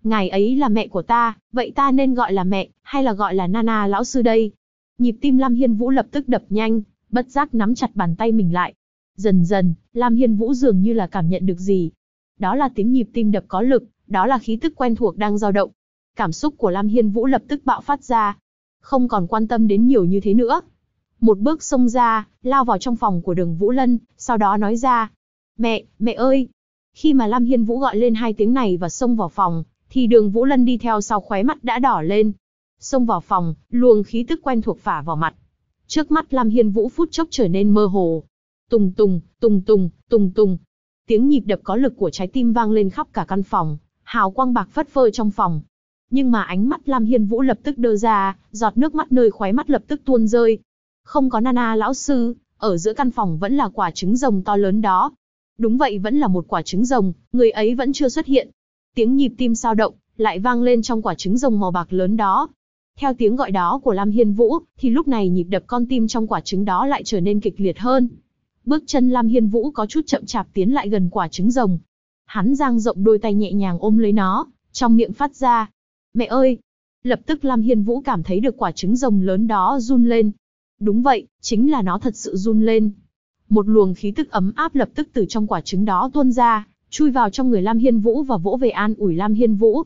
Ngài ấy là mẹ của ta, vậy ta nên gọi là mẹ, hay là gọi là Nana lão sư đây? Nhịp tim Lam Hiên Vũ lập tức đập nhanh, bất giác nắm chặt bàn tay mình lại. Dần dần, Lam Hiên Vũ dường như là cảm nhận được gì. Đó là tiếng nhịp tim đập có lực, đó là khí tức quen thuộc đang dao động. Cảm xúc của Lam Hiên Vũ lập tức bạo phát ra. Không còn quan tâm đến nhiều như thế nữa. Một bước xông ra, lao vào trong phòng của Đường Vũ Lân, sau đó nói ra. Mẹ ơi! Khi mà Lam Hiên Vũ gọi lên hai tiếng này và xông vào phòng, thì Đường Vũ Lân đi theo sau khóe mắt đã đỏ lên. Xông vào phòng, luồng khí tức quen thuộc phả vào mặt. Trước mắt Lam Hiên Vũ phút chốc trở nên mơ hồ. Tùng tùng, tùng tùng, tùng tùng. Tiếng nhịp đập có lực của trái tim vang lên khắp cả căn phòng, hào quang bạc phất phơ trong phòng. Nhưng mà ánh mắt Lam Hiên Vũ lập tức đơ ra, giọt nước mắt nơi khóe mắt lập tức tuôn rơi. Không có Nana lão sư, ở giữa căn phòng vẫn là quả trứng rồng to lớn đó. Đúng vậy, vẫn là một quả trứng rồng, người ấy vẫn chưa xuất hiện. Tiếng nhịp tim sao động, lại vang lên trong quả trứng rồng màu bạc lớn đó. Theo tiếng gọi đó của Lam Hiên Vũ, thì lúc này nhịp đập con tim trong quả trứng đó lại trở nên kịch liệt hơn. Bước chân Lam Hiên Vũ có chút chậm chạp tiến lại gần quả trứng rồng. Hắn dang rộng đôi tay nhẹ nhàng ôm lấy nó, trong miệng phát ra. Mẹ ơi! Lập tức Lam Hiên Vũ cảm thấy được quả trứng rồng lớn đó run lên. Đúng vậy, chính là nó thật sự run lên. Một luồng khí tức ấm áp lập tức từ trong quả trứng đó tuôn ra, chui vào trong người Lam Hiên Vũ và vỗ về an ủi Lam Hiên Vũ.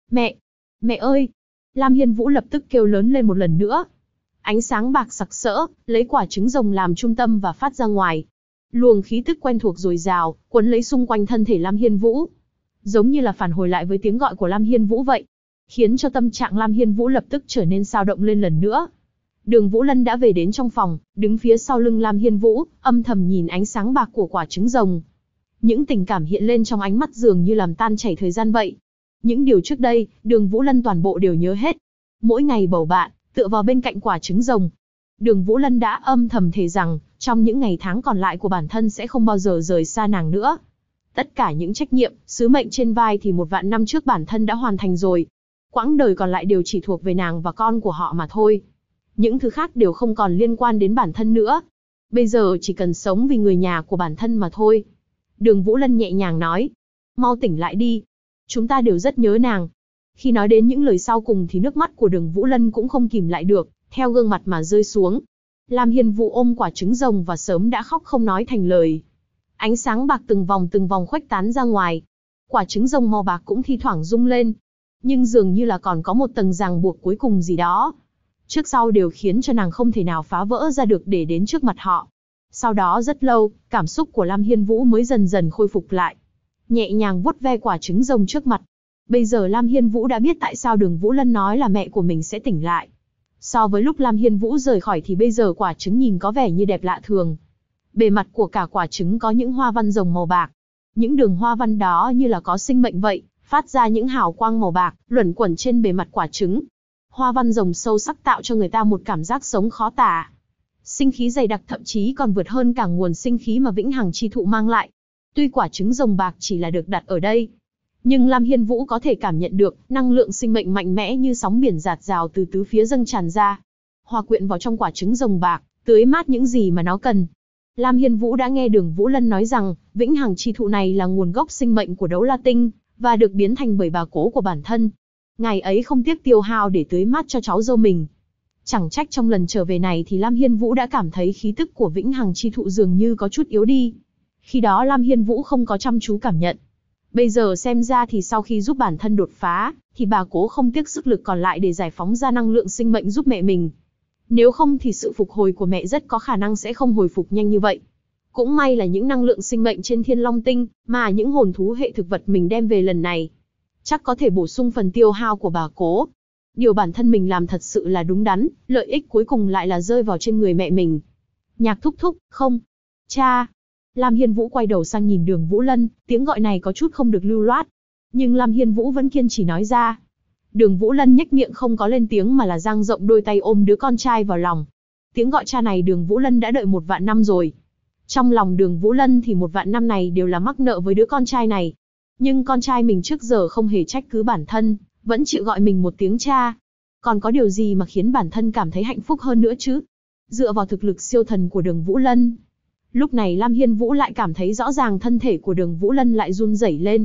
Mẹ ơi! Lam Hiên Vũ lập tức kêu lớn lên một lần nữa. Ánh sáng bạc sặc sỡ, lấy quả trứng rồng làm trung tâm và phát ra ngoài. Luồng khí tức quen thuộc dồi dào, quấn lấy xung quanh thân thể Lam Hiên Vũ. Giống như là phản hồi lại với tiếng gọi của Lam Hiên Vũ vậy. Khiến cho tâm trạng Lam Hiên Vũ lập tức trở nên sao động lên lần nữa. Đường Vũ Lân đã về đến trong phòng, đứng phía sau lưng Lam Hiên Vũ, âm thầm nhìn ánh sáng bạc của quả trứng rồng. Những tình cảm hiện lên trong ánh mắt dường như làm tan chảy thời gian vậy. Những điều trước đây, Đường Vũ Lân toàn bộ đều nhớ hết. Mỗi ngày bầu bạn, tựa vào bên cạnh quả trứng rồng. Đường Vũ Lân đã âm thầm thề rằng, trong những ngày tháng còn lại của bản thân sẽ không bao giờ rời xa nàng nữa. Tất cả những trách nhiệm, sứ mệnh trên vai thì 1.000 năm trước bản thân đã hoàn thành rồi. Quãng đời còn lại đều chỉ thuộc về nàng và con của họ mà thôi. Những thứ khác đều không còn liên quan đến bản thân nữa. Bây giờ chỉ cần sống vì người nhà của bản thân mà thôi. Đường Vũ Lân nhẹ nhàng nói. Mau tỉnh lại đi. Chúng ta đều rất nhớ nàng. Khi nói đến những lời sau cùng thì nước mắt của Đường Vũ Lân cũng không kìm lại được, theo gương mặt mà rơi xuống. Lam Hiên Vũ ôm quả trứng rồng và sớm đã khóc không nói thành lời. Ánh sáng bạc từng vòng khuếch tán ra ngoài. Quả trứng rồng màu bạc cũng thi thoảng rung lên. Nhưng dường như là còn có một tầng ràng buộc cuối cùng gì đó. Trước sau đều khiến cho nàng không thể nào phá vỡ ra được để đến trước mặt họ. Sau đó rất lâu, cảm xúc của Lam Hiên Vũ mới dần dần khôi phục lại. Nhẹ nhàng vuốt ve quả trứng rồng trước mặt. Bây giờ Lam Hiên Vũ đã biết tại sao Đường Vũ Lân nói là mẹ của mình sẽ tỉnh lại. So với lúc Lam Hiên Vũ rời khỏi thì bây giờ quả trứng nhìn có vẻ như đẹp lạ thường. Bề mặt của cả quả trứng có những hoa văn rồng màu bạc. Những đường hoa văn đó như là có sinh mệnh vậy, phát ra những hào quang màu bạc, luẩn quẩn trên bề mặt quả trứng. Hoa văn rồng sâu sắc tạo cho người ta một cảm giác sống khó tả. Sinh khí dày đặc thậm chí còn vượt hơn cả nguồn sinh khí mà vĩnh hằng chi thụ mang lại. Tuy quả trứng rồng bạc chỉ là được đặt ở đây, nhưng Lam Hiên Vũ có thể cảm nhận được năng lượng sinh mệnh mạnh mẽ như sóng biển dạt dào từ tứ phía dâng tràn ra, hòa quyện vào trong quả trứng rồng bạc, tưới mát những gì mà nó cần. Lam Hiên Vũ đã nghe Đường Vũ Lân nói rằng, vĩnh hằng chi thụ này là nguồn gốc sinh mệnh của Đấu La Tinh, và được biến thành bởi bà cố của bản thân. Ngài ấy không tiếc tiêu hao để tưới mát cho cháu dâu mình. Chẳng trách trong lần trở về này thì Lam Hiên Vũ đã cảm thấy khí tức của vĩnh hằng chi thụ dường như có chút yếu đi. Khi đó Lam Hiên Vũ không có chăm chú cảm nhận. Bây giờ xem ra thì sau khi giúp bản thân đột phá, thì bà cố không tiếc sức lực còn lại để giải phóng ra năng lượng sinh mệnh giúp mẹ mình. Nếu không thì sự phục hồi của mẹ rất có khả năng sẽ không hồi phục nhanh như vậy. Cũng may là những năng lượng sinh mệnh trên Thiên Long Tinh, mà những hồn thú hệ thực vật mình đem về lần này, chắc có thể bổ sung phần tiêu hao của bà cố. Điều bản thân mình làm thật sự là đúng đắn, lợi ích cuối cùng lại là rơi vào trên người mẹ mình. Nhạc thúc thúc, không. Cha. Lam Hiên Vũ quay đầu sang nhìn Đường Vũ Lân, tiếng gọi này có chút không được lưu loát. Nhưng Lam Hiên Vũ vẫn kiên trì nói ra. Đường Vũ Lân nhếch miệng không có lên tiếng mà là dang rộng đôi tay ôm đứa con trai vào lòng. Tiếng gọi cha này Đường Vũ Lân đã đợi 1.000 năm rồi. Trong lòng Đường Vũ Lân thì 1.000 năm này đều là mắc nợ với đứa con trai này. Nhưng con trai mình trước giờ không hề trách cứ bản thân, vẫn chịu gọi mình một tiếng cha. Còn có điều gì mà khiến bản thân cảm thấy hạnh phúc hơn nữa chứ? Dựa vào thực lực siêu thần của Đường Vũ Lân. Lúc này Lam Hiên Vũ lại cảm thấy rõ ràng thân thể của Đường Vũ Lân lại run rẩy lên.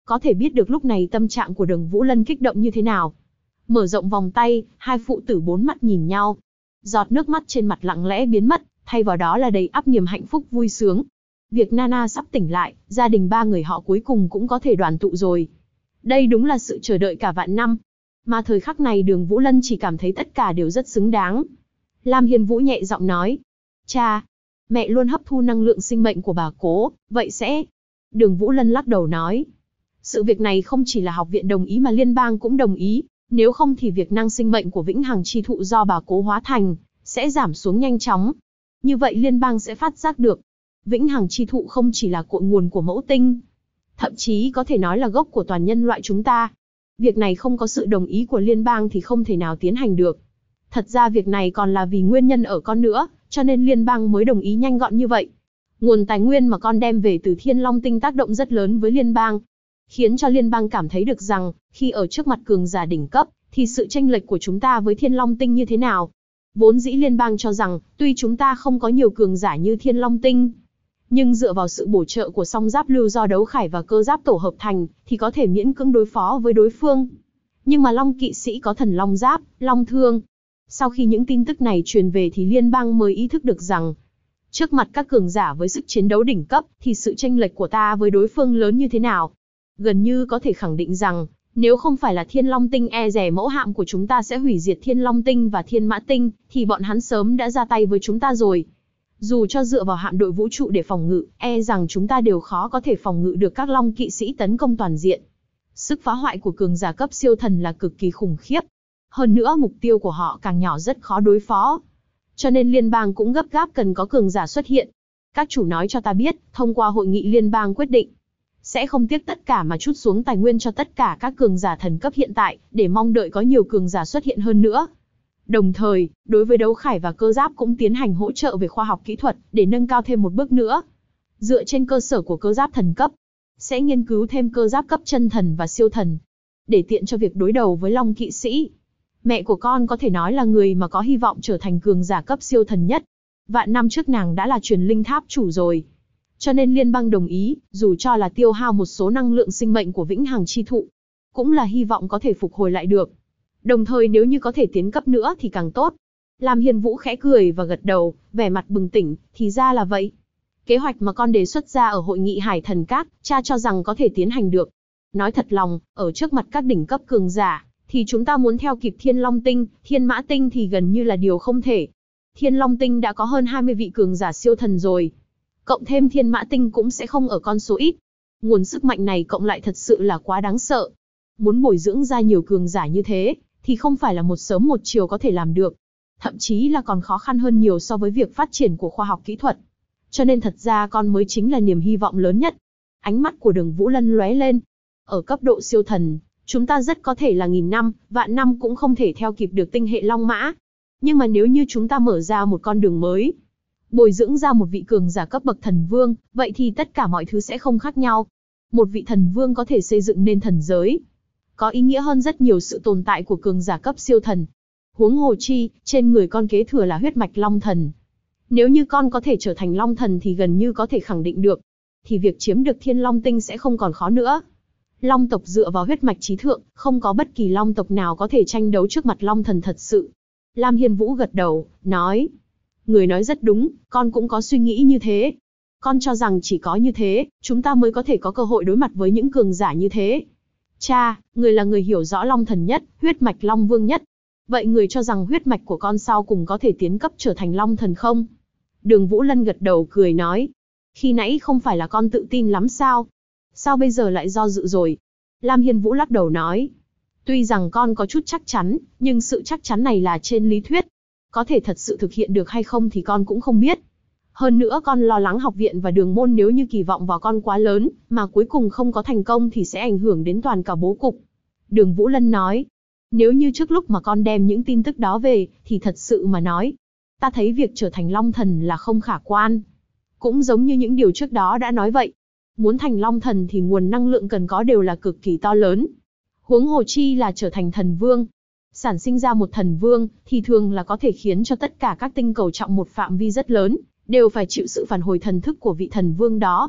Có thể biết được lúc này tâm trạng của Đường Vũ Lân kích động như thế nào. Mở rộng vòng tay, hai phụ tử bốn mắt nhìn nhau. Giọt nước mắt trên mặt lặng lẽ biến mất, thay vào đó là đầy ắp niềm hạnh phúc vui sướng. Việc Nana sắp tỉnh lại, gia đình ba người họ cuối cùng cũng có thể đoàn tụ rồi. Đây đúng là sự chờ đợi cả vạn năm. Mà thời khắc này Đường Vũ Lân chỉ cảm thấy tất cả đều rất xứng đáng. Lam Hiên Vũ nhẹ giọng nói. Cha, mẹ luôn hấp thu năng lượng sinh mệnh của bà cố, vậy sẽ... Đường Vũ Lân lắc đầu nói. Sự việc này không chỉ là học viện đồng ý mà liên bang cũng đồng ý. Nếu không thì việc năng sinh mệnh của vĩnh hằng chi thụ do bà cố hóa thành, sẽ giảm xuống nhanh chóng. Như vậy liên bang sẽ phát giác được. Vĩnh hằng chi thụ không chỉ là cội nguồn của mẫu tinh. Thậm chí có thể nói là gốc của toàn nhân loại chúng ta. Việc này không có sự đồng ý của liên bang thì không thể nào tiến hành được. Thật ra việc này còn là vì nguyên nhân ở con nữa, cho nên liên bang mới đồng ý nhanh gọn như vậy. Nguồn tài nguyên mà con đem về từ Thiên Long Tinh tác động rất lớn với liên bang. Khiến cho liên bang cảm thấy được rằng, khi ở trước mặt cường giả đỉnh cấp, thì sự chênh lệch của chúng ta với Thiên Long Tinh như thế nào. Vốn dĩ liên bang cho rằng, tuy chúng ta không có nhiều cường giả như Thiên Long Tinh, nhưng dựa vào sự bổ trợ của song giáp lưu do đấu khải và cơ giáp tổ hợp thành, thì có thể miễn cưỡng đối phó với đối phương. Nhưng mà Long kỵ sĩ có thần Long giáp, Long thương. Sau khi những tin tức này truyền về thì liên bang mới ý thức được rằng, trước mặt các cường giả với sức chiến đấu đỉnh cấp, thì sự chênh lệch của ta với đối phương lớn như thế nào. Gần như có thể khẳng định rằng, nếu không phải là Thiên Long Tinh e dè mẫu hạm của chúng ta sẽ hủy diệt Thiên Long Tinh và Thiên Mã Tinh, thì bọn hắn sớm đã ra tay với chúng ta rồi. Dù cho dựa vào hạm đội vũ trụ để phòng ngự, e rằng chúng ta đều khó có thể phòng ngự được các Long kỵ sĩ tấn công toàn diện. Sức phá hoại của cường giả cấp siêu thần là cực kỳ khủng khiếp. Hơn nữa mục tiêu của họ càng nhỏ rất khó đối phó. Cho nên liên bang cũng gấp gáp cần có cường giả xuất hiện. Các chủ nói cho ta biết, thông qua hội nghị liên bang quyết định, sẽ không tiếc tất cả mà trút xuống tài nguyên cho tất cả các cường giả thần cấp hiện tại, để mong đợi có nhiều cường giả xuất hiện hơn nữa. Đồng thời, đối với đấu khải và cơ giáp cũng tiến hành hỗ trợ về khoa học kỹ thuật, để nâng cao thêm một bước nữa. Dựa trên cơ sở của cơ giáp thần cấp, sẽ nghiên cứu thêm cơ giáp cấp chân thần và siêu thần, để tiện cho việc đối đầu với Long kỵ sĩ. Mẹ của con có thể nói là người mà có hy vọng trở thành cường giả cấp siêu thần nhất. Vạn năm trước nàng đã là truyền linh tháp chủ rồi. Cho nên liên bang đồng ý, dù cho là tiêu hao một số năng lượng sinh mệnh của vĩnh hằng chi thụ, cũng là hy vọng có thể phục hồi lại được. Đồng thời nếu như có thể tiến cấp nữa thì càng tốt. Lam Hiên Vũ khẽ cười và gật đầu, vẻ mặt bừng tỉnh, thì ra là vậy. Kế hoạch mà con đề xuất ra ở hội nghị Hải Thần Các, cha cho rằng có thể tiến hành được. Nói thật lòng, ở trước mặt các đỉnh cấp cường giả, thì chúng ta muốn theo kịp Thiên Long Tinh, Thiên Mã Tinh thì gần như là điều không thể. Thiên Long Tinh đã có hơn 20 vị cường giả siêu thần rồi. Cộng thêm Thiên Mã Tinh cũng sẽ không ở con số ít. Nguồn sức mạnh này cộng lại thật sự là quá đáng sợ. Muốn bồi dưỡng ra nhiều cường giả như thế, thì không phải là một sớm một chiều có thể làm được. Thậm chí là còn khó khăn hơn nhiều so với việc phát triển của khoa học kỹ thuật. Cho nên thật ra con mới chính là niềm hy vọng lớn nhất. Ánh mắt của Đường Vũ Lân lóe lên. Ở cấp độ siêu thần, chúng ta rất có thể là nghìn năm, vạn năm cũng không thể theo kịp được tinh hệ Long Mã. Nhưng mà nếu như chúng ta mở ra một con đường mới, bồi dưỡng ra một vị cường giả cấp bậc thần vương, vậy thì tất cả mọi thứ sẽ không khác nhau. Một vị thần vương có thể xây dựng nên thần giới. Có ý nghĩa hơn rất nhiều sự tồn tại của cường giả cấp siêu thần. Huống hồ chi, trên người con kế thừa là huyết mạch Long thần. Nếu như con có thể trở thành Long thần thì gần như có thể khẳng định được, thì việc chiếm được Thiên Long Tinh sẽ không còn khó nữa. Long tộc dựa vào huyết mạch trí thượng, không có bất kỳ Long tộc nào có thể tranh đấu trước mặt Long thần thật sự. Lam Hiên Vũ gật đầu, nói. Người nói rất đúng, con cũng có suy nghĩ như thế. Con cho rằng chỉ có như thế, chúng ta mới có thể có cơ hội đối mặt với những cường giả như thế. Cha, người là người hiểu rõ Long thần nhất, huyết mạch Long vương nhất. Vậy người cho rằng huyết mạch của con sau cùng có thể tiến cấp trở thành Long thần không? Đường Vũ Lân gật đầu cười nói. Khi nãy không phải là con tự tin lắm sao? Sao bây giờ lại do dự rồi? Lam Hiên Vũ lắc đầu nói. Tuy rằng con có chút chắc chắn, nhưng sự chắc chắn này là trên lý thuyết. Có thể thật sự thực hiện được hay không thì con cũng không biết. Hơn nữa con lo lắng học viện và đường môn nếu như kỳ vọng vào con quá lớn, mà cuối cùng không có thành công thì sẽ ảnh hưởng đến toàn cả bố cục. Đường Vũ Lân nói. Nếu như trước lúc mà con đem những tin tức đó về, thì thật sự mà nói, ta thấy việc trở thành Long thần là không khả quan. Cũng giống như những điều trước đó đã nói vậy. Muốn thành Long thần thì nguồn năng lượng cần có đều là cực kỳ to lớn. Huống hồ chi là trở thành thần vương. Sản sinh ra một thần vương, thì thường là có thể khiến cho tất cả các tinh cầu trọng một phạm vi rất lớn, đều phải chịu sự phản hồi thần thức của vị thần vương đó.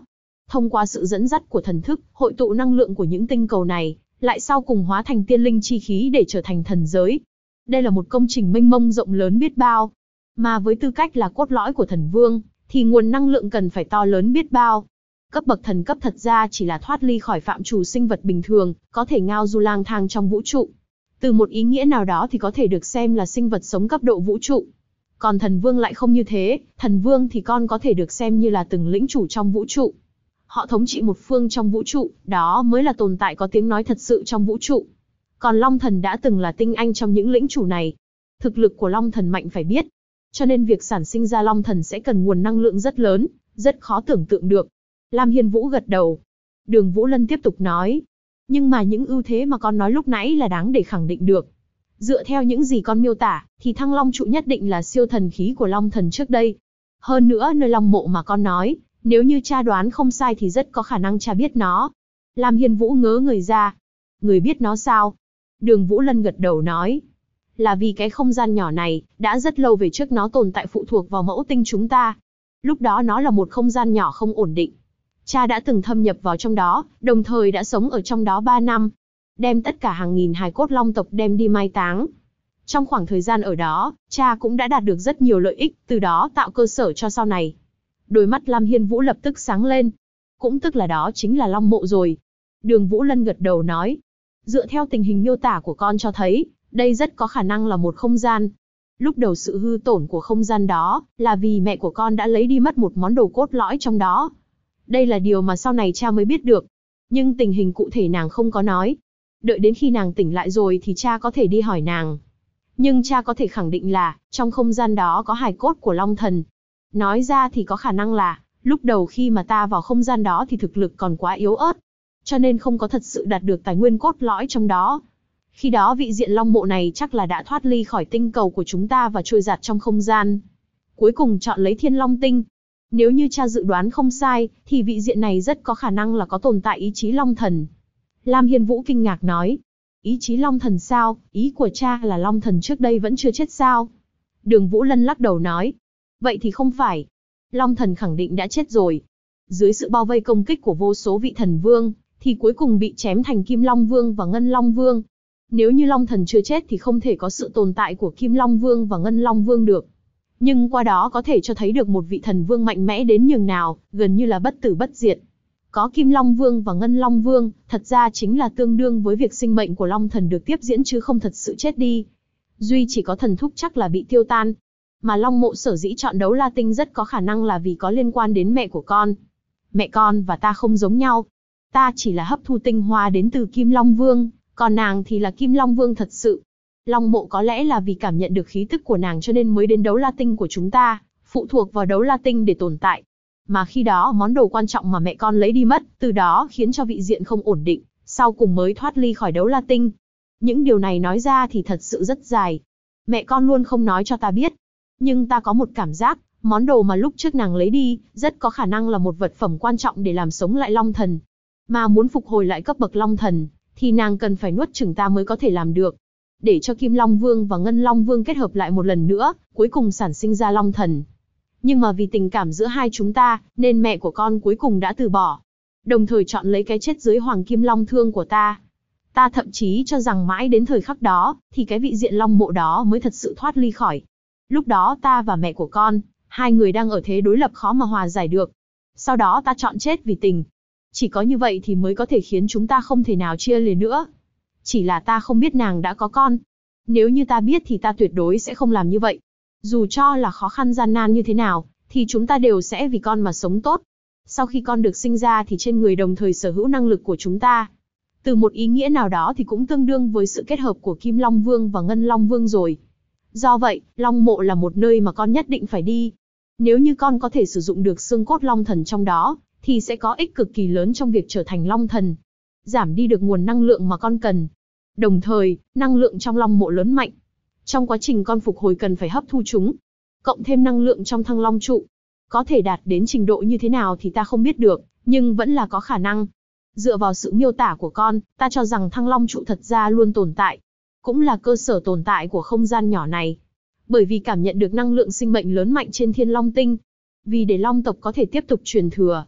Thông qua sự dẫn dắt của thần thức, hội tụ năng lượng của những tinh cầu này, lại sau cùng hóa thành tiên linh chi khí để trở thành thần giới. Đây là một công trình mênh mông rộng lớn biết bao. Mà với tư cách là cốt lõi của thần vương, thì nguồn năng lượng cần phải to lớn biết bao. Cấp bậc thần cấp thật ra chỉ là thoát ly khỏi phạm trù sinh vật bình thường, có thể ngao du lang thang trong vũ trụ. Từ một ý nghĩa nào đó thì có thể được xem là sinh vật sống cấp độ vũ trụ. Còn thần vương lại không như thế, thần vương thì con có thể được xem như là từng lĩnh chủ trong vũ trụ. Họ thống trị một phương trong vũ trụ, đó mới là tồn tại có tiếng nói thật sự trong vũ trụ. Còn Long Thần đã từng là tinh anh trong những lĩnh chủ này. Thực lực của Long Thần mạnh phải biết. Cho nên việc sản sinh ra Long Thần sẽ cần nguồn năng lượng rất lớn, rất khó tưởng tượng được. Lam Hiên Vũ gật đầu. Đường Vũ Lân tiếp tục nói. Nhưng mà những ưu thế mà con nói lúc nãy là đáng để khẳng định được. Dựa theo những gì con miêu tả, thì Thăng Long trụ nhất định là siêu thần khí của Long Thần trước đây. Hơn nữa nơi Long mộ mà con nói, nếu như cha đoán không sai thì rất có khả năng cha biết nó. Lam Hiên Vũ ngớ người ra. Người biết nó sao? Đường Vũ Lân gật đầu nói. Là vì cái không gian nhỏ này, đã rất lâu về trước nó tồn tại phụ thuộc vào mẫu tinh chúng ta. Lúc đó nó là một không gian nhỏ không ổn định. Cha đã từng thâm nhập vào trong đó, đồng thời đã sống ở trong đó 3 năm. Đem tất cả hàng nghìn hài cốt long tộc đem đi mai táng. Trong khoảng thời gian ở đó, cha cũng đã đạt được rất nhiều lợi ích, từ đó tạo cơ sở cho sau này. Đôi mắt Lam Hiên Vũ lập tức sáng lên. Cũng tức là đó chính là Long mộ rồi. Đường Vũ Lân gật đầu nói. Dựa theo tình hình miêu tả của con cho thấy, đây rất có khả năng là một không gian. Lúc đầu sự hư tổn của không gian đó, là vì mẹ của con đã lấy đi mất một món đồ cốt lõi trong đó. Đây là điều mà sau này cha mới biết được. Nhưng tình hình cụ thể nàng không có nói. Đợi đến khi nàng tỉnh lại rồi thì cha có thể đi hỏi nàng. Nhưng cha có thể khẳng định là, trong không gian đó có hài cốt của Long Thần. Nói ra thì có khả năng là, lúc đầu khi mà ta vào không gian đó thì thực lực còn quá yếu ớt. Cho nên không có thật sự đạt được tài nguyên cốt lõi trong đó. Khi đó vị diện Long mộ này chắc là đã thoát ly khỏi tinh cầu của chúng ta và trôi dạt trong không gian. Cuối cùng chọn lấy Thiên Long tinh. Nếu như cha dự đoán không sai, thì vị diện này rất có khả năng là có tồn tại ý chí Long Thần. Lam Hiên Vũ kinh ngạc nói. Ý chí Long Thần sao? Ý của cha là Long Thần trước đây vẫn chưa chết sao? Đường Vũ Lân lắc đầu nói. Vậy thì không phải. Long Thần khẳng định đã chết rồi. Dưới sự bao vây công kích của vô số vị thần vương, thì cuối cùng bị chém thành Kim Long Vương và Ngân Long Vương. Nếu như Long Thần chưa chết thì không thể có sự tồn tại của Kim Long Vương và Ngân Long Vương được. Nhưng qua đó có thể cho thấy được một vị thần vương mạnh mẽ đến nhường nào, gần như là bất tử bất diệt. Có Kim Long Vương và Ngân Long Vương, thật ra chính là tương đương với việc sinh mệnh của Long Thần được tiếp diễn chứ không thật sự chết đi. Duy chỉ có thần thúc chắc là bị tiêu tan. Mà Long mộ sở dĩ chọn Đấu La Tinh rất có khả năng là vì có liên quan đến mẹ của con. Mẹ con và ta không giống nhau. Ta chỉ là hấp thu tinh hoa đến từ Kim Long Vương, còn nàng thì là Kim Long Vương thật sự. Long mộ có lẽ là vì cảm nhận được khí tức của nàng cho nên mới đến Đấu La Tinh của chúng ta, phụ thuộc vào Đấu La Tinh để tồn tại. Mà khi đó món đồ quan trọng mà mẹ con lấy đi mất, từ đó khiến cho vị diện không ổn định, sau cùng mới thoát ly khỏi Đấu La Tinh. Những điều này nói ra thì thật sự rất dài. Mẹ con luôn không nói cho ta biết. Nhưng ta có một cảm giác, món đồ mà lúc trước nàng lấy đi, rất có khả năng là một vật phẩm quan trọng để làm sống lại Long Thần. Mà muốn phục hồi lại cấp bậc Long Thần, thì nàng cần phải nuốt chửng ta mới có thể làm được. Để cho Kim Long Vương và Ngân Long Vương kết hợp lại một lần nữa, cuối cùng sản sinh ra Long Thần. Nhưng mà vì tình cảm giữa hai chúng ta, nên mẹ của con cuối cùng đã từ bỏ. Đồng thời chọn lấy cái chết dưới Hoàng Kim Long Thương của ta. Ta thậm chí cho rằng mãi đến thời khắc đó, thì cái vị diện Long mộ đó mới thật sự thoát ly khỏi. Lúc đó ta và mẹ của con, hai người đang ở thế đối lập khó mà hòa giải được. Sau đó ta chọn chết vì tình. Chỉ có như vậy thì mới có thể khiến chúng ta không thể nào chia lìa nữa. Chỉ là ta không biết nàng đã có con. Nếu như ta biết thì ta tuyệt đối sẽ không làm như vậy. Dù cho là khó khăn gian nan như thế nào, thì chúng ta đều sẽ vì con mà sống tốt. Sau khi con được sinh ra thì trên người đồng thời sở hữu năng lực của chúng ta. Từ một ý nghĩa nào đó thì cũng tương đương với sự kết hợp của Kim Long Vương và Ngân Long Vương rồi. Do vậy, Long mộ là một nơi mà con nhất định phải đi. Nếu như con có thể sử dụng được xương cốt Long Thần trong đó, thì sẽ có ích cực kỳ lớn trong việc trở thành Long Thần. Giảm đi được nguồn năng lượng mà con cần. Đồng thời, năng lượng trong Long mộ lớn mạnh. Trong quá trình con phục hồi cần phải hấp thu chúng. Cộng thêm năng lượng trong Thăng Long trụ. Có thể đạt đến trình độ như thế nào thì ta không biết được, nhưng vẫn là có khả năng. Dựa vào sự miêu tả của con, ta cho rằng Thăng Long trụ thật ra luôn tồn tại. Cũng là cơ sở tồn tại của không gian nhỏ này. Bởi vì cảm nhận được năng lượng sinh mệnh lớn mạnh trên Thiên Long tinh. Vì để Long tộc có thể tiếp tục truyền thừa.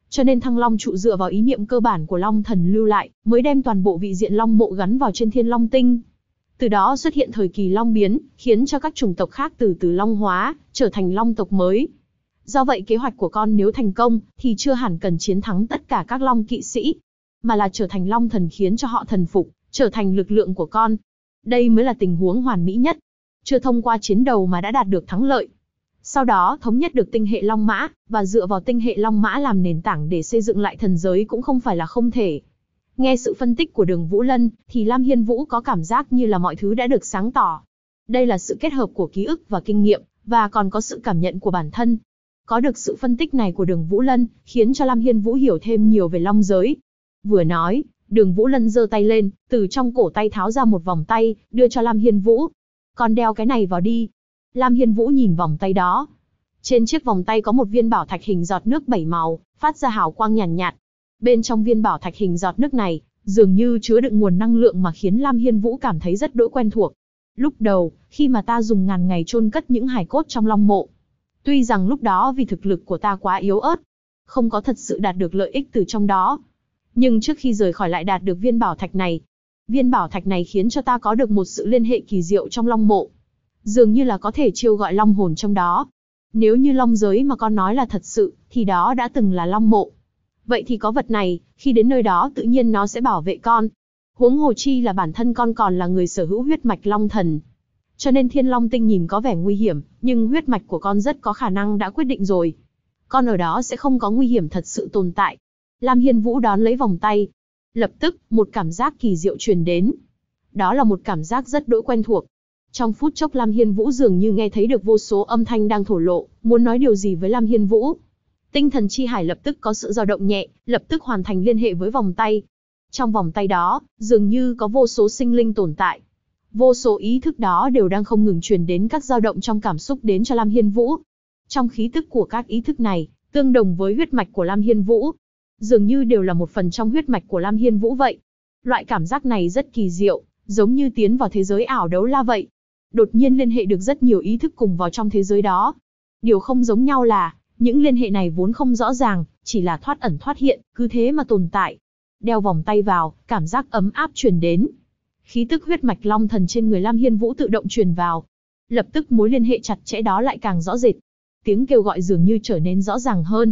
Cho nên Thăng Long trụ dựa vào ý niệm cơ bản của Long Thần lưu lại, mới đem toàn bộ vị diện Long mộ gắn vào trên Thiên Long Tinh. Từ đó xuất hiện thời kỳ Long biến, khiến cho các chủng tộc khác từ từ Long hóa, trở thành Long tộc mới. Do vậy kế hoạch của con nếu thành công, thì chưa hẳn cần chiến thắng tất cả các Long kỵ sĩ, mà là trở thành Long thần khiến cho họ thần phục, trở thành lực lượng của con. Đây mới là tình huống hoàn mỹ nhất. Chưa thông qua chiến đấu mà đã đạt được thắng lợi. Sau đó thống nhất được tinh hệ Long Mã, và dựa vào tinh hệ Long Mã làm nền tảng để xây dựng lại thần giới cũng không phải là không thể. Nghe sự phân tích của Đường Vũ Lân, thì Lam Hiên Vũ có cảm giác như là mọi thứ đã được sáng tỏ. Đây là sự kết hợp của ký ức và kinh nghiệm, và còn có sự cảm nhận của bản thân. Có được sự phân tích này của Đường Vũ Lân, khiến cho Lam Hiên Vũ hiểu thêm nhiều về Long giới. Vừa nói, Đường Vũ Lân giơ tay lên, từ trong cổ tay tháo ra một vòng tay, đưa cho Lam Hiên Vũ. Con đeo cái này vào đi. Lam Hiên Vũ nhìn vòng tay đó. Trên chiếc vòng tay có một viên bảo thạch hình giọt nước 7 màu, phát ra hào quang nhàn nhạt. Bên trong viên bảo thạch hình giọt nước này, dường như chứa đựng nguồn năng lượng mà khiến Lam Hiên Vũ cảm thấy rất đỗi quen thuộc. Lúc đầu, khi mà ta dùng ngàn ngày chôn cất những hài cốt trong Long mộ. Tuy rằng lúc đó vì thực lực của ta quá yếu ớt, không có thật sự đạt được lợi ích từ trong đó. Nhưng trước khi rời khỏi lại đạt được viên bảo thạch này. Viên bảo thạch này khiến cho ta có được một sự liên hệ kỳ diệu trong Long mộ. Dường như là có thể chiêu gọi Long hồn trong đó. Nếu như Long giới mà con nói là thật sự, thì đó đã từng là Long mộ. Vậy thì có vật này, khi đến nơi đó tự nhiên nó sẽ bảo vệ con. Huống hồ chi là bản thân con còn là người sở hữu huyết mạch Long thần. Cho nên Thiên Long Tinh nhìn có vẻ nguy hiểm, nhưng huyết mạch của con rất có khả năng đã quyết định rồi. Con ở đó sẽ không có nguy hiểm thật sự tồn tại. Lam Hiên Vũ đón lấy vòng tay. Lập tức, một cảm giác kỳ diệu truyền đến. Đó là một cảm giác rất đỗi quen thuộc. Trong phút chốc Lam Hiên Vũ dường như nghe thấy được vô số âm thanh đang thổ lộ, muốn nói điều gì với Lam Hiên Vũ. Tinh thần chi hải lập tức có sự dao động nhẹ, lập tức hoàn thành liên hệ với vòng tay. Trong vòng tay đó, dường như có vô số sinh linh tồn tại. Vô số ý thức đó đều đang không ngừng truyền đến các dao động trong cảm xúc đến cho Lam Hiên Vũ. Trong khí tức của các ý thức này, tương đồng với huyết mạch của Lam Hiên Vũ. Dường như đều là một phần trong huyết mạch của Lam Hiên Vũ vậy. Loại cảm giác này rất kỳ diệu, giống như tiến vào thế giới ảo đấu la vậy. Đột nhiên liên hệ được rất nhiều ý thức cùng vào trong thế giới đó. Điều không giống nhau là, những liên hệ này vốn không rõ ràng, chỉ là thoát ẩn thoát hiện, cứ thế mà tồn tại. Đeo vòng tay vào, cảm giác ấm áp truyền đến. Khí tức huyết mạch Long thần trên người Lam Hiên Vũ tự động truyền vào. Lập tức mối liên hệ chặt chẽ đó lại càng rõ rệt. Tiếng kêu gọi dường như trở nên rõ ràng hơn.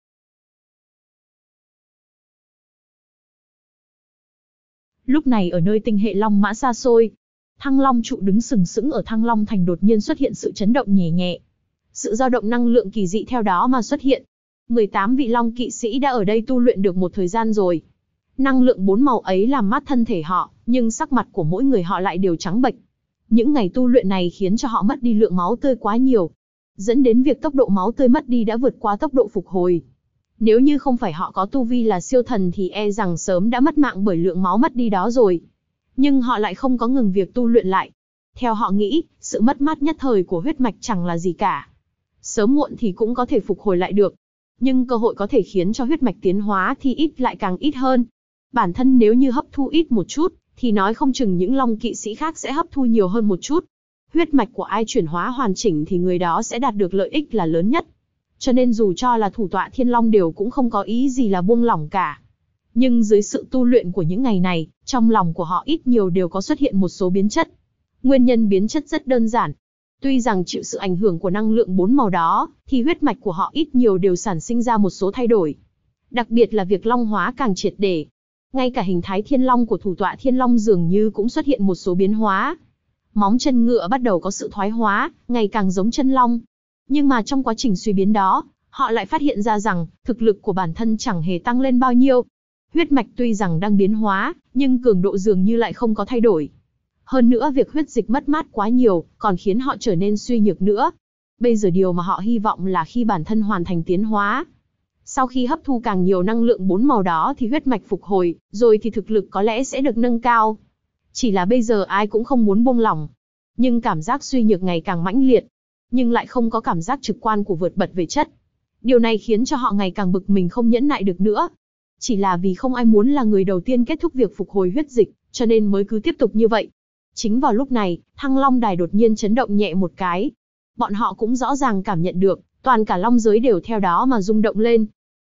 Lúc này ở nơi tinh hệ Long Mã xa xôi, Thăng Long trụ đứng sừng sững ở Thăng Long thành đột nhiên xuất hiện sự chấn động nhẹ nhẹ. Sự dao động năng lượng kỳ dị theo đó mà xuất hiện. 18 vị Long kỵ sĩ đã ở đây tu luyện được một thời gian rồi. Năng lượng 4 màu ấy làm mát thân thể họ, nhưng sắc mặt của mỗi người họ lại đều trắng bệch. Những ngày tu luyện này khiến cho họ mất đi lượng máu tươi quá nhiều, dẫn đến việc tốc độ máu tươi mất đi đã vượt qua tốc độ phục hồi. Nếu như không phải họ có tu vi là siêu thần thì e rằng sớm đã mất mạng bởi lượng máu mất đi đó rồi. Nhưng họ lại không có ngừng việc tu luyện lại. Theo họ nghĩ, sự mất mát nhất thời của huyết mạch chẳng là gì cả. Sớm muộn thì cũng có thể phục hồi lại được. Nhưng cơ hội có thể khiến cho huyết mạch tiến hóa thì ít lại càng ít hơn. Bản thân nếu như hấp thu ít một chút, thì nói không chừng những Long kỵ sĩ khác sẽ hấp thu nhiều hơn một chút. Huyết mạch của ai chuyển hóa hoàn chỉnh thì người đó sẽ đạt được lợi ích là lớn nhất. Cho nên dù cho là thủ tọa Thiên Long đều cũng không có ý gì là buông lỏng cả. Nhưng dưới sự tu luyện của những ngày này, trong lòng của họ ít nhiều đều có xuất hiện một số biến chất. Nguyên nhân biến chất rất đơn giản. Tuy rằng chịu sự ảnh hưởng của năng lượng 4 màu đó, thì huyết mạch của họ ít nhiều đều sản sinh ra một số thay đổi. Đặc biệt là việc long hóa càng triệt để. Ngay cả hình thái Thiên Long của thủ tọa Thiên Long dường như cũng xuất hiện một số biến hóa. Móng chân ngựa bắt đầu có sự thoái hóa, ngày càng giống chân long. Nhưng mà trong quá trình suy biến đó, họ lại phát hiện ra rằng, thực lực của bản thân chẳng hề tăng lên bao nhiêu. Huyết mạch tuy rằng đang biến hóa, nhưng cường độ dường như lại không có thay đổi. Hơn nữa việc huyết dịch mất mát quá nhiều, còn khiến họ trở nên suy nhược nữa. Bây giờ điều mà họ hy vọng là khi bản thân hoàn thành tiến hóa, sau khi hấp thu càng nhiều năng lượng 4 màu đó thì huyết mạch phục hồi, rồi thì thực lực có lẽ sẽ được nâng cao. Chỉ là bây giờ ai cũng không muốn buông lỏng. Nhưng cảm giác suy nhược ngày càng mãnh liệt, nhưng lại không có cảm giác trực quan của vượt bật về chất. Điều này khiến cho họ ngày càng bực mình không nhẫn nại được nữa. Chỉ là vì không ai muốn là người đầu tiên kết thúc việc phục hồi huyết dịch, cho nên mới cứ tiếp tục như vậy. Chính vào lúc này, Thăng Long đài đột nhiên chấn động nhẹ một cái. Bọn họ cũng rõ ràng cảm nhận được, toàn cả long giới đều theo đó mà rung động lên.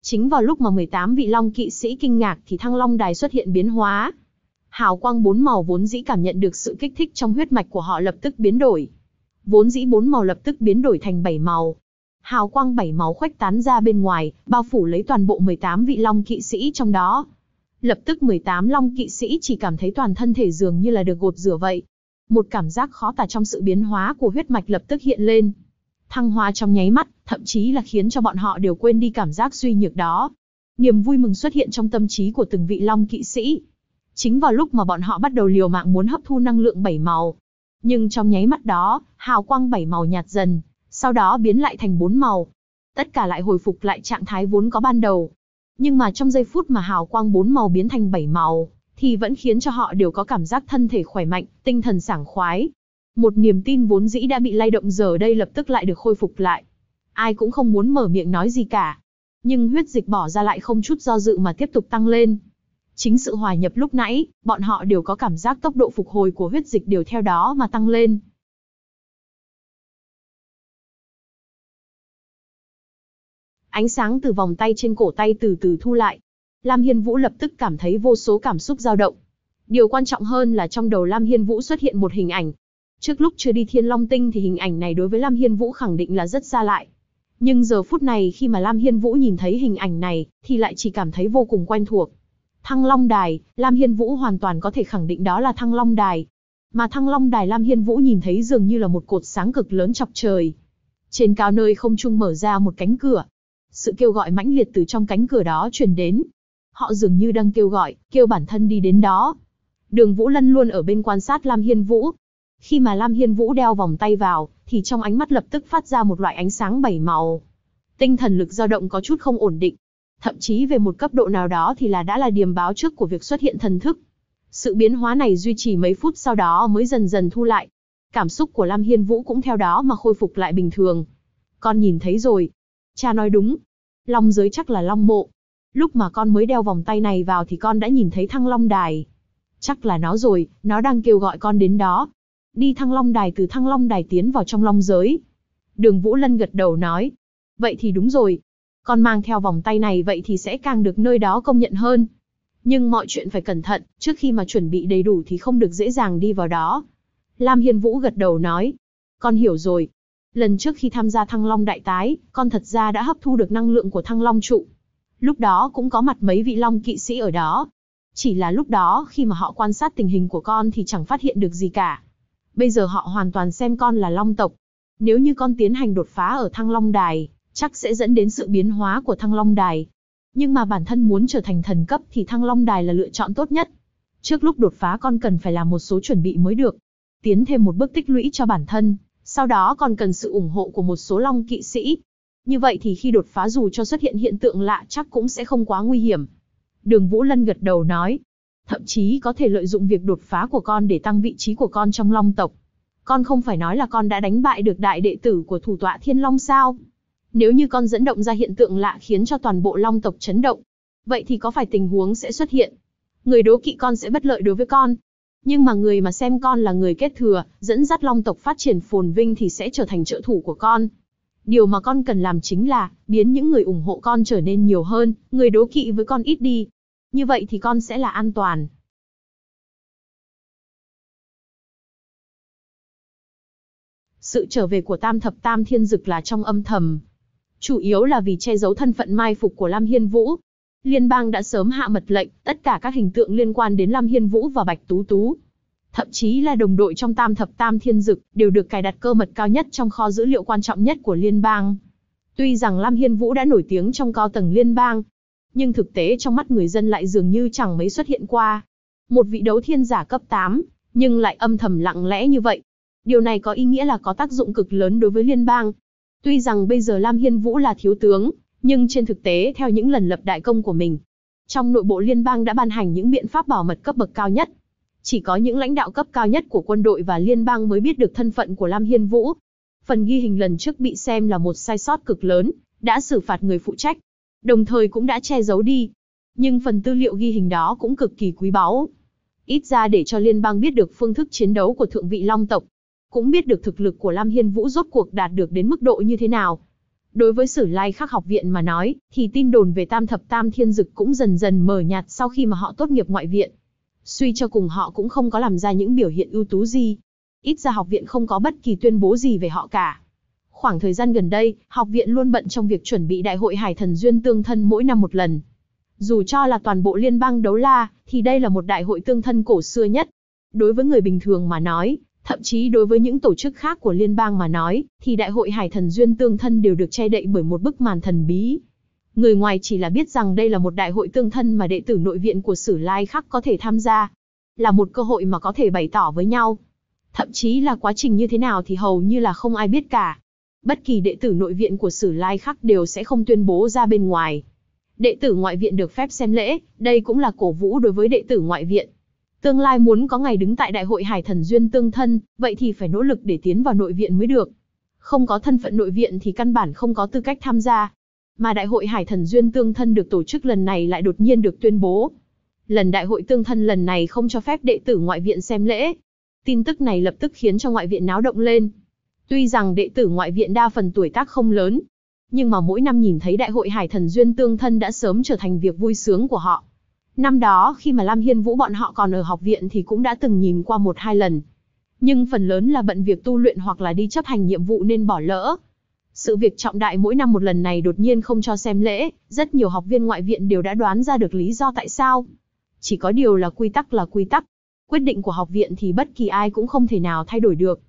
Chính vào lúc mà 18 vị Long kỵ sĩ kinh ngạc thì Thăng Long Đài xuất hiện biến hóa. Hào quang bốn màu vốn dĩ cảm nhận được sự kích thích trong huyết mạch của họ lập tức biến đổi. Vốn dĩ bốn màu lập tức biến đổi thành 7 màu. Hào quang 7 màu khuếch tán ra bên ngoài, bao phủ lấy toàn bộ 18 vị Long kỵ sĩ trong đó. Lập tức 18 Long kỵ sĩ chỉ cảm thấy toàn thân thể dường như là được gột rửa vậy. Một cảm giác khó tả trong sự biến hóa của huyết mạch lập tức hiện lên. Thăng hoa trong nháy mắt, thậm chí là khiến cho bọn họ đều quên đi cảm giác suy nhược đó. Niềm vui mừng xuất hiện trong tâm trí của từng vị Long kỵ sĩ. Chính vào lúc mà bọn họ bắt đầu liều mạng muốn hấp thu năng lượng 7 màu. Nhưng trong nháy mắt đó, hào quang 7 màu nhạt dần, sau đó biến lại thành 4 màu. Tất cả lại hồi phục lại trạng thái vốn có ban đầu. Nhưng mà trong giây phút mà hào quang 4 màu biến thành 7 màu, thì vẫn khiến cho họ đều có cảm giác thân thể khỏe mạnh, tinh thần sảng khoái. Một niềm tin vốn dĩ đã bị lay động giờ đây lập tức lại được khôi phục lại. Ai cũng không muốn mở miệng nói gì cả. Nhưng huyết dịch bỏ ra lại không chút do dự mà tiếp tục tăng lên. Chính sự hòa nhập lúc nãy, bọn họ đều có cảm giác tốc độ phục hồi của huyết dịch đều theo đó mà tăng lên. Ánh sáng từ vòng tay trên cổ tay từ từ thu lại. Lam Hiên Vũ lập tức cảm thấy vô số cảm xúc dao động. Điều quan trọng hơn là trong đầu Lam Hiên Vũ xuất hiện một hình ảnh. Trước lúc chưa đi Thiên Long Tinh thì hình ảnh này đối với Lam Hiên Vũ khẳng định là rất xa lạ. Nhưng giờ phút này khi mà Lam Hiên Vũ nhìn thấy hình ảnh này, thì lại chỉ cảm thấy vô cùng quen thuộc. Thăng Long Đài, Lam Hiên Vũ hoàn toàn có thể khẳng định đó là Thăng Long Đài. Mà Thăng Long Đài Lam Hiên Vũ nhìn thấy dường như là một cột sáng cực lớn chọc trời. Trên cao nơi không trung mở ra một cánh cửa. Sự kêu gọi mãnh liệt từ trong cánh cửa đó truyền đến. Họ dường như đang kêu gọi, kêu bản thân đi đến đó. Đường Vũ Lân luôn ở bên quan sát Lam Hiên Vũ. Khi mà Lam Hiên Vũ đeo vòng tay vào, thì trong ánh mắt lập tức phát ra một loại ánh sáng 7 màu. Tinh thần lực dao động có chút không ổn định. Thậm chí về một cấp độ nào đó thì đã là điềm báo trước của việc xuất hiện thần thức. Sự biến hóa này duy trì mấy phút sau đó mới dần dần thu lại. Cảm xúc của Lam Hiên Vũ cũng theo đó mà khôi phục lại bình thường. Con nhìn thấy rồi. Cha nói đúng. Long giới chắc là Long mộ. Lúc mà con mới đeo vòng tay này vào thì con đã nhìn thấy Thăng Long Đài. Chắc là nó rồi, nó đang kêu gọi con đến đó. Đi Thăng Long Đài, từ Thăng Long Đài tiến vào trong Long giới. Đường Vũ Lân gật đầu nói. Vậy thì đúng rồi. Con mang theo vòng tay này vậy thì sẽ càng được nơi đó công nhận hơn. Nhưng mọi chuyện phải cẩn thận, trước khi mà chuẩn bị đầy đủ thì không được dễ dàng đi vào đó. Lam Hiên Vũ gật đầu nói. Con hiểu rồi. Lần trước khi tham gia Thăng Long Đại Tái, con thật ra đã hấp thu được năng lượng của Thăng Long trụ. Lúc đó cũng có mặt mấy vị Long kỵ sĩ ở đó. Chỉ là lúc đó khi mà họ quan sát tình hình của con thì chẳng phát hiện được gì cả. Bây giờ họ hoàn toàn xem con là Long tộc. Nếu như con tiến hành đột phá ở Thăng Long Đài, chắc sẽ dẫn đến sự biến hóa của Thăng Long Đài. Nhưng mà bản thân muốn trở thành thần cấp thì Thăng Long Đài là lựa chọn tốt nhất. Trước lúc đột phá con cần phải làm một số chuẩn bị mới được. Tiến thêm một bước tích lũy cho bản thân. Sau đó còn cần sự ủng hộ của một số Long kỵ sĩ. Như vậy thì khi đột phá dù cho xuất hiện hiện tượng lạ chắc cũng sẽ không quá nguy hiểm. Đường Vũ Lân gật đầu nói. Thậm chí có thể lợi dụng việc đột phá của con để tăng vị trí của con trong Long tộc. Con không phải nói là con đã đánh bại được đại đệ tử của thủ tọa Thiên Long sao? Nếu như con dẫn động ra hiện tượng lạ khiến cho toàn bộ Long tộc chấn động, vậy thì có phải tình huống sẽ xuất hiện? Người đố kỵ con sẽ bất lợi đối với con. Nhưng mà người mà xem con là người kết thừa, dẫn dắt Long tộc phát triển phồn vinh thì sẽ trở thành trợ thủ của con. Điều mà con cần làm chính là biến những người ủng hộ con trở nên nhiều hơn, người đố kỵ với con ít đi. Như vậy thì con sẽ là an toàn. Sự trở về của Tam Thập Tam Thiên Dực là trong âm thầm. Chủ yếu là vì che giấu thân phận mai phục của Lam Hiên Vũ. Liên bang đã sớm hạ mật lệnh, tất cả các hình tượng liên quan đến Lam Hiên Vũ và Bạch Tú Tú, thậm chí là đồng đội trong Tam Thập Tam Thiên Dực, đều được cài đặt cơ mật cao nhất trong kho dữ liệu quan trọng nhất của liên bang. Tuy rằng Lam Hiên Vũ đã nổi tiếng trong cao tầng liên bang, nhưng thực tế trong mắt người dân lại dường như chẳng mấy xuất hiện qua. Một vị đấu thiên giả cấp 8, nhưng lại âm thầm lặng lẽ như vậy. Điều này có ý nghĩa là có tác dụng cực lớn đối với liên bang. Tuy rằng bây giờ Lam Hiên Vũ là thiếu tướng, nhưng trên thực tế theo những lần lập đại công của mình, trong nội bộ liên bang đã ban hành những biện pháp bảo mật cấp bậc cao nhất. Chỉ có những lãnh đạo cấp cao nhất của quân đội và liên bang mới biết được thân phận của Lam Hiên Vũ. Phần ghi hình lần trước bị xem là một sai sót cực lớn, đã xử phạt người phụ trách, đồng thời cũng đã che giấu đi. Nhưng phần tư liệu ghi hình đó cũng cực kỳ quý báu. Ít ra để cho liên bang biết được phương thức chiến đấu của thượng vị Long tộc, cũng biết được thực lực của Lam Hiên Vũ rốt cuộc đạt được đến mức độ như thế nào. Đối với Sử Lai Khắc học viện mà nói, thì tin đồn về Tam Thập Tam Thiên Dực cũng dần dần mờ nhạt sau khi mà họ tốt nghiệp ngoại viện. Suy cho cùng họ cũng không có làm ra những biểu hiện ưu tú gì. Ít ra học viện không có bất kỳ tuyên bố gì về họ cả. Khoảng thời gian gần đây, học viện luôn bận trong việc chuẩn bị Đại hội Hải Thần Duyên Tương Thân mỗi năm một lần. Dù cho là toàn bộ liên bang Đấu La, thì đây là một đại hội tương thân cổ xưa nhất. Đối với người bình thường mà nói, thậm chí đối với những tổ chức khác của liên bang mà nói, thì Đại hội Hải Thần Duyên Tương Thân đều được che đậy bởi một bức màn thần bí. Người ngoài chỉ là biết rằng đây là một đại hội tương thân mà đệ tử nội viện của Sử Lai Khắc có thể tham gia. Là một cơ hội mà có thể bày tỏ với nhau. Thậm chí là quá trình như thế nào thì hầu như là không ai biết cả. Bất kỳ đệ tử nội viện của Sử Lai Khắc đều sẽ không tuyên bố ra bên ngoài. Đệ tử ngoại viện được phép xem lễ, đây cũng là cổ vũ đối với đệ tử ngoại viện. Tương lai muốn có ngày đứng tại Đại hội Hải Thần Duyên Tương Thân, vậy thì phải nỗ lực để tiến vào nội viện mới được. Không có thân phận nội viện thì căn bản không có tư cách tham gia. Mà Đại hội Hải Thần Duyên Tương Thân được tổ chức lần này lại đột nhiên được tuyên bố. Lần Đại hội Tương Thân lần này không cho phép đệ tử ngoại viện xem lễ. Tin tức này lập tức khiến cho ngoại viện náo động lên. Tuy rằng đệ tử ngoại viện đa phần tuổi tác không lớn, nhưng mà mỗi năm nhìn thấy Đại hội Hải Thần Duyên Tương Thân đã sớm trở thành việc vui sướng của họ. Năm đó khi mà Lam Hiên Vũ bọn họ còn ở học viện thì cũng đã từng nhìn qua 1-2 lần. Nhưng phần lớn là bận việc tu luyện hoặc là đi chấp hành nhiệm vụ nên bỏ lỡ. Sự việc trọng đại mỗi năm một lần này đột nhiên không cho xem lễ, rất nhiều học viên ngoại viện đều đã đoán ra được lý do tại sao. Chỉ có điều là quy tắc là quy tắc. Quyết định của học viện thì bất kỳ ai cũng không thể nào thay đổi được.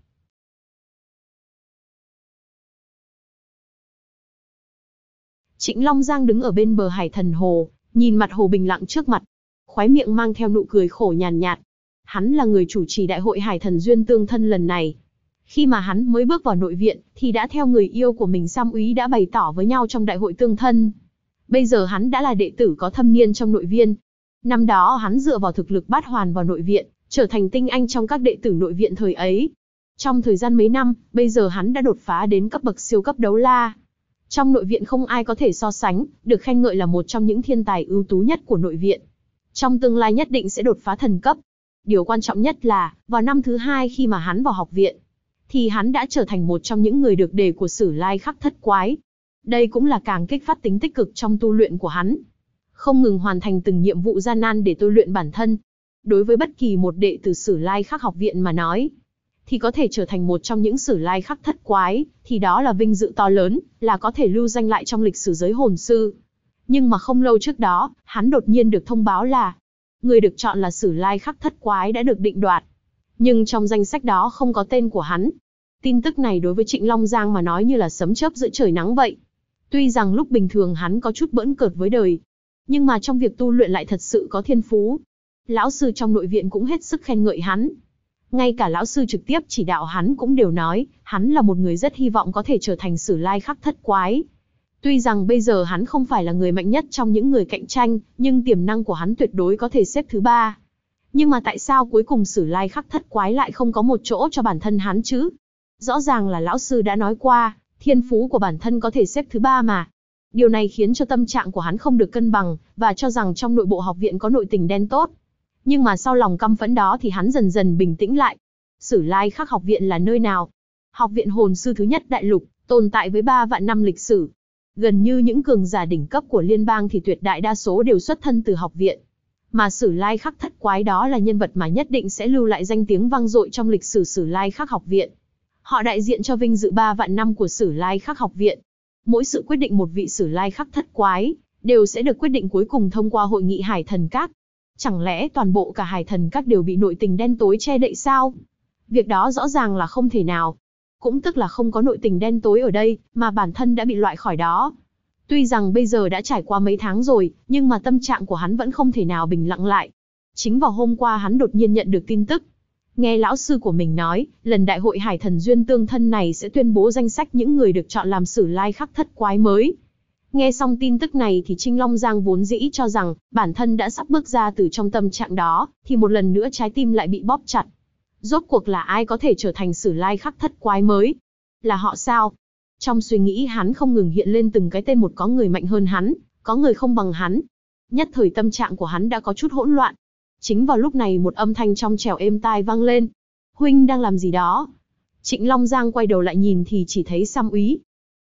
Trịnh Long Giang đứng ở bên bờ Hải Thần Hồ, nhìn mặt hồ bình lặng trước mặt. Khóe miệng mang theo nụ cười khổ nhàn nhạt. Hắn là người chủ trì Đại hội Hải Thần Duyên Tương Thân lần này. Khi mà hắn mới bước vào nội viện, thì đã theo người yêu của mình Sam Úy đã bày tỏ với nhau trong Đại hội Tương Thân. Bây giờ hắn đã là đệ tử có thâm niên trong nội viên. Năm đó hắn dựa vào thực lực bát hoàn vào nội viện, trở thành tinh anh trong các đệ tử nội viện thời ấy. Trong thời gian mấy năm, bây giờ hắn đã đột phá đến cấp bậc siêu cấp đấu la. Trong nội viện không ai có thể so sánh, được khen ngợi là một trong những thiên tài ưu tú nhất của nội viện. Trong tương lai nhất định sẽ đột phá thần cấp. Điều quan trọng nhất là, vào năm thứ 2 khi mà hắn vào học viện, thì hắn đã trở thành một trong những người được đề của Sử Lai Khắc thất quái. Đây cũng là càng kích phát tính tích cực trong tu luyện của hắn. Không ngừng hoàn thành từng nhiệm vụ gian nan để tu luyện bản thân. Đối với bất kỳ một đệ tử Sử Lai Khắc học viện mà nói, thì có thể trở thành một trong những Sử Lai Khắc thất quái, thì đó là vinh dự to lớn, là có thể lưu danh lại trong lịch sử giới hồn sư. Nhưng mà không lâu trước đó, hắn đột nhiên được thông báo là người được chọn là Sử Lai Khắc thất quái đã được định đoạt. Nhưng trong danh sách đó không có tên của hắn. Tin tức này đối với Trịnh Long Giang mà nói như là sấm chớp giữa trời nắng vậy. Tuy rằng lúc bình thường hắn có chút bỡn cợt với đời, nhưng mà trong việc tu luyện lại thật sự có thiên phú. Lão sư trong nội viện cũng hết sức khen ngợi hắn. Ngay cả lão sư trực tiếp chỉ đạo hắn cũng đều nói, hắn là một người rất hy vọng có thể trở thành Sử Lai Khắc thất quái. Tuy rằng bây giờ hắn không phải là người mạnh nhất trong những người cạnh tranh, nhưng tiềm năng của hắn tuyệt đối có thể xếp thứ 3. Nhưng mà tại sao cuối cùng Sử Lai Khắc thất quái lại không có một chỗ cho bản thân hắn chứ? Rõ ràng là lão sư đã nói qua, thiên phú của bản thân có thể xếp thứ 3 mà. Điều này khiến cho tâm trạng của hắn không được cân bằng, và cho rằng trong nội bộ học viện có nội tình đen tốt. Nhưng mà sau lòng căm phẫn đó thì hắn dần dần bình tĩnh lại. Sử Lai Khắc học viện là nơi nào? Học viện hồn sư thứ nhất đại lục, tồn tại với 3 vạn năm lịch sử. Gần như những cường giả đỉnh cấp của liên bang thì tuyệt đại đa số đều xuất thân từ học viện. Mà Sử Lai Khắc thất quái đó là nhân vật mà nhất định sẽ lưu lại danh tiếng vang dội trong lịch sử Sử Lai Khắc học viện. Họ đại diện cho vinh dự 3 vạn năm của Sử Lai Khắc học viện. Mỗi sự quyết định một vị Sử Lai Khắc thất quái đều sẽ được quyết định cuối cùng thông qua hội nghị Hải Thần Các. Chẳng lẽ toàn bộ cả Hải Thần Các đều bị nội tình đen tối che đậy sao? Việc đó rõ ràng là không thể nào. Cũng tức là không có nội tình đen tối ở đây, mà bản thân đã bị loại khỏi đó. Tuy rằng bây giờ đã trải qua mấy tháng rồi, nhưng mà tâm trạng của hắn vẫn không thể nào bình lặng lại. Chính vào hôm qua hắn đột nhiên nhận được tin tức. Nghe lão sư của mình nói, lần đại hội Hải Thần Duyên Tương Thân này sẽ tuyên bố danh sách những người được chọn làm Sử Lai Khắc thất quái mới. Nghe xong tin tức này thì Trinh Long Giang vốn dĩ cho rằng bản thân đã sắp bước ra từ trong tâm trạng đó, thì một lần nữa trái tim lại bị bóp chặt. Rốt cuộc là ai có thể trở thành Sử Lai Khắc thất quái mới? Là họ sao? Trong suy nghĩ hắn không ngừng hiện lên từng cái tên, một có người mạnh hơn hắn, có người không bằng hắn. Nhất thời tâm trạng của hắn đã có chút hỗn loạn. Chính vào lúc này một âm thanh trong trẻo êm tai vang lên. Huynh đang làm gì đó? Trịnh Long Giang quay đầu lại nhìn thì chỉ thấy Sam Úy.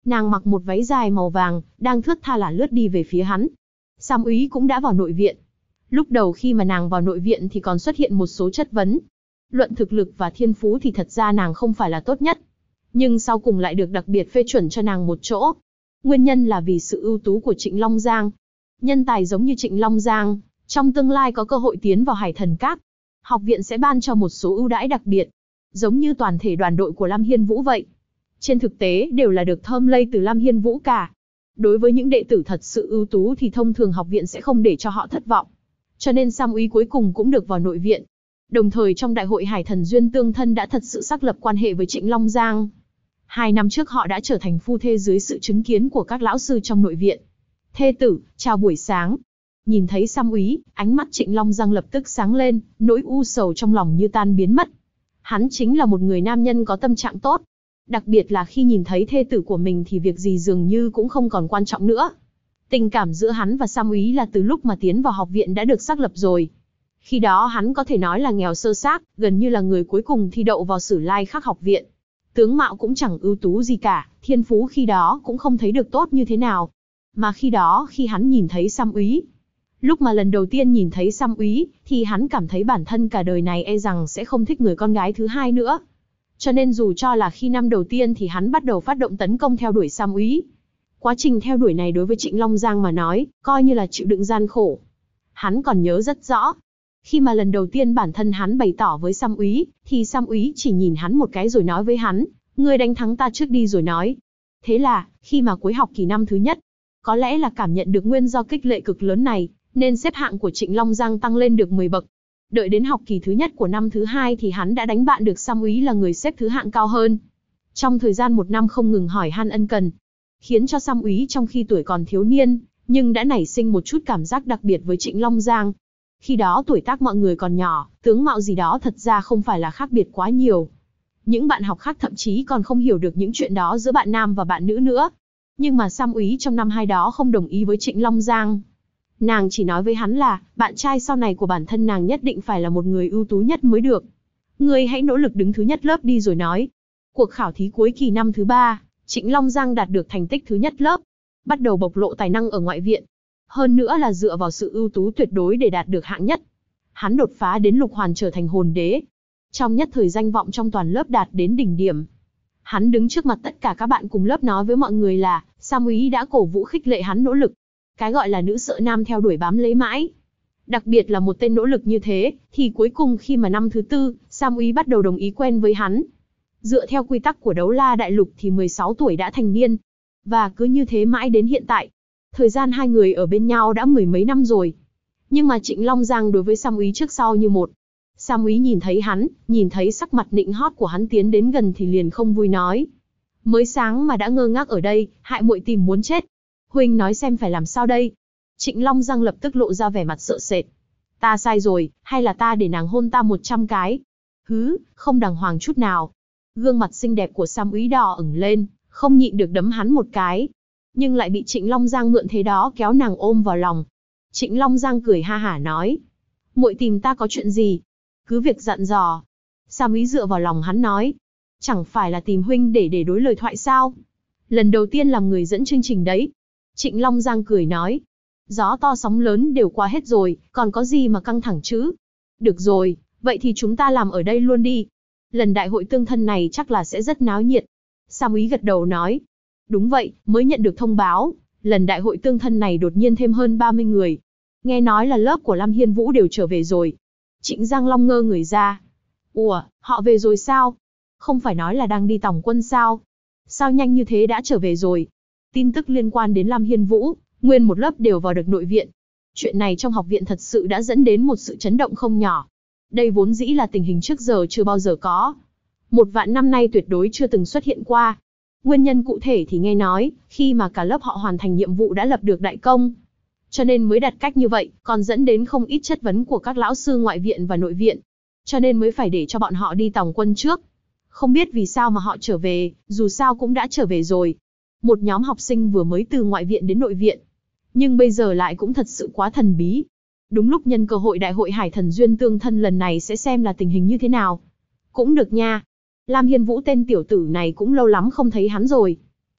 Nàng mặc một váy dài màu vàng, đang thướt tha lả lướt đi về phía hắn. Sam Úy cũng đã vào nội viện. Lúc đầu khi mà nàng vào nội viện thì còn xuất hiện một số chất vấn. Luận thực lực và thiên phú thì thật ra nàng không phải là tốt nhất. Nhưng sau cùng lại được đặc biệt phê chuẩn cho nàng một chỗ. Nguyên nhân là vì sự ưu tú của Trịnh Long Giang. Nhân tài giống như Trịnh Long Giang, trong tương lai có cơ hội tiến vào Hải Thần Các. Học viện sẽ ban cho một số ưu đãi đặc biệt, giống như toàn thể đoàn đội của Lam Hiên Vũ vậy. Trên thực tế đều là được thơm lây từ Lam Hiên Vũ cả. Đối với những đệ tử thật sự ưu tú thì thông thường học viện sẽ không để cho họ thất vọng. Cho nên Sam Úy cuối cùng cũng được vào nội viện. Đồng thời trong đại hội Hải Thần Duyên Tương Thân đã thật sự xác lập quan hệ với Trịnh Long Giang. 2 năm trước họ đã trở thành phu thê dưới sự chứng kiến của các lão sư trong nội viện. Thê tử, chào buổi sáng. Nhìn thấy Sam Úy, ánh mắt Trịnh Long Giang lập tức sáng lên, nỗi u sầu trong lòng như tan biến mất. Hắn chính là một người nam nhân có tâm trạng tốt. Đặc biệt là khi nhìn thấy thê tử của mình thì việc gì dường như cũng không còn quan trọng nữa. Tình cảm giữa hắn và Sam Úy là từ lúc mà tiến vào học viện đã được xác lập rồi. Khi đó hắn có thể nói là nghèo sơ xác, gần như là người cuối cùng thi đậu vào Sử Lai Khắc học viện. Tướng mạo cũng chẳng ưu tú gì cả, thiên phú khi đó cũng không thấy được tốt như thế nào. Mà khi đó khi hắn nhìn thấy Sam Úy, lúc mà lần đầu tiên nhìn thấy Sam Úy, thì hắn cảm thấy bản thân cả đời này e rằng sẽ không thích người con gái thứ hai nữa. Cho nên dù cho là khi năm đầu tiên thì hắn bắt đầu phát động tấn công theo đuổi Sam Úy. Quá trình theo đuổi này đối với Trịnh Long Giang mà nói, coi như là chịu đựng gian khổ. Hắn còn nhớ rất rõ. Khi mà lần đầu tiên bản thân hắn bày tỏ với Sam Úy, thì Sam Úy chỉ nhìn hắn một cái rồi nói với hắn, ngươi đánh thắng ta trước đi rồi nói. Thế là, khi mà cuối học kỳ năm thứ nhất, có lẽ là cảm nhận được nguyên do kích lệ cực lớn này, nên xếp hạng của Trịnh Long Giang tăng lên được 10 bậc. Đợi đến học kỳ thứ nhất của năm thứ hai thì hắn đã đánh bại được Sam Úy là người xếp thứ hạng cao hơn. Trong thời gian 1 năm không ngừng hỏi han ân cần, khiến cho Sam Úy trong khi tuổi còn thiếu niên, nhưng đã nảy sinh một chút cảm giác đặc biệt với Trịnh Long Giang. Khi đó tuổi tác mọi người còn nhỏ, tướng mạo gì đó thật ra không phải là khác biệt quá nhiều. Những bạn học khác thậm chí còn không hiểu được những chuyện đó giữa bạn nam và bạn nữ nữa. Nhưng mà Sam Úy trong năm 2 đó không đồng ý với Trịnh Long Giang. Nàng chỉ nói với hắn là, bạn trai sau này của bản thân nàng nhất định phải là một người ưu tú nhất mới được. Ngươi hãy nỗ lực đứng thứ nhất lớp đi rồi nói. Cuộc khảo thí cuối kỳ năm thứ 3, Trịnh Long Giang đạt được thành tích thứ nhất lớp. Bắt đầu bộc lộ tài năng ở ngoại viện. Hơn nữa là dựa vào sự ưu tú tuyệt đối để đạt được hạng nhất. Hắn đột phá đến lục hoàn trở thành hồn đế. Trong nhất thời danh vọng trong toàn lớp đạt đến đỉnh điểm. Hắn đứng trước mặt tất cả các bạn cùng lớp nói với mọi người là, Sam Úy đã cổ vũ khích lệ hắn nỗ lực. Cái gọi là nữ sợ nam theo đuổi bám lấy mãi. Đặc biệt là một tên nỗ lực như thế, thì cuối cùng khi mà năm thứ 4, Sam Úy bắt đầu đồng ý quen với hắn. Dựa theo quy tắc của Đấu La Đại Lục thì 16 tuổi đã thành niên. Và cứ như thế mãi đến hiện tại. Thời gian hai người ở bên nhau đã 10 mấy năm rồi. Nhưng mà Trịnh Long Giang đối với Sam Úy trước sau như một. Sam Úy nhìn thấy hắn, nhìn thấy sắc mặt nịnh hót của hắn tiến đến gần thì liền không vui nói. Mới sáng mà đã ngơ ngác ở đây, hại muội tìm muốn chết. Huynh nói xem phải làm sao đây? Trịnh Long Giang lập tức lộ ra vẻ mặt sợ sệt. Ta sai rồi, hay là ta để nàng hôn ta 100 cái? Hứ, không đàng hoàng chút nào. Gương mặt xinh đẹp của Sam Úy đỏ ửng lên, không nhịn được đấm hắn một cái. Nhưng lại bị Trịnh Long Giang mượn thế đó kéo nàng ôm vào lòng. Trịnh Long Giang cười ha hả nói. Muội tìm ta có chuyện gì? Cứ việc dặn dò. Sam Úy dựa vào lòng hắn nói. Chẳng phải là tìm huynh để đối lời thoại sao? Lần đầu tiên làm người dẫn chương trình đấy. Trịnh Long Giang cười nói. Gió to sóng lớn đều qua hết rồi, còn có gì mà căng thẳng chứ? Được rồi, vậy thì chúng ta làm ở đây luôn đi. Lần đại hội tương thân này chắc là sẽ rất náo nhiệt. Sam Úy gật đầu nói. Đúng vậy, mới nhận được thông báo. Lần đại hội tương thân này đột nhiên thêm hơn 30 người. Nghe nói là lớp của Lam Hiên Vũ đều trở về rồi. Trịnh Giang Long ngơ người ra. Ủa, họ về rồi sao? Không phải nói là đang đi tòng quân sao? Sao nhanh như thế đã trở về rồi? Tin tức liên quan đến Lam Hiên Vũ, nguyên một lớp đều vào được nội viện. Chuyện này trong học viện thật sự đã dẫn đến một sự chấn động không nhỏ. Đây vốn dĩ là tình hình trước giờ chưa bao giờ có. 1 vạn năm nay tuyệt đối chưa từng xuất hiện qua. Nguyên nhân cụ thể thì nghe nói, khi mà cả lớp họ hoàn thành nhiệm vụ đã lập được đại công. Cho nên mới đặt cách như vậy, còn dẫn đến không ít chất vấn của các lão sư ngoại viện và nội viện. Cho nên mới phải để cho bọn họ đi tòng quân trước. Không biết vì sao mà họ trở về, dù sao cũng đã trở về rồi. Một nhóm học sinh vừa mới từ ngoại viện đến nội viện. Nhưng bây giờ lại cũng thật sự quá thần bí. Đúng lúc nhân cơ hội đại hội Hải Thần Duyên Tương Thân lần này sẽ xem là tình hình như thế nào. Cũng được nha. Lam Hiên Vũ tên tiểu tử này cũng lâu lắm không thấy hắn rồi.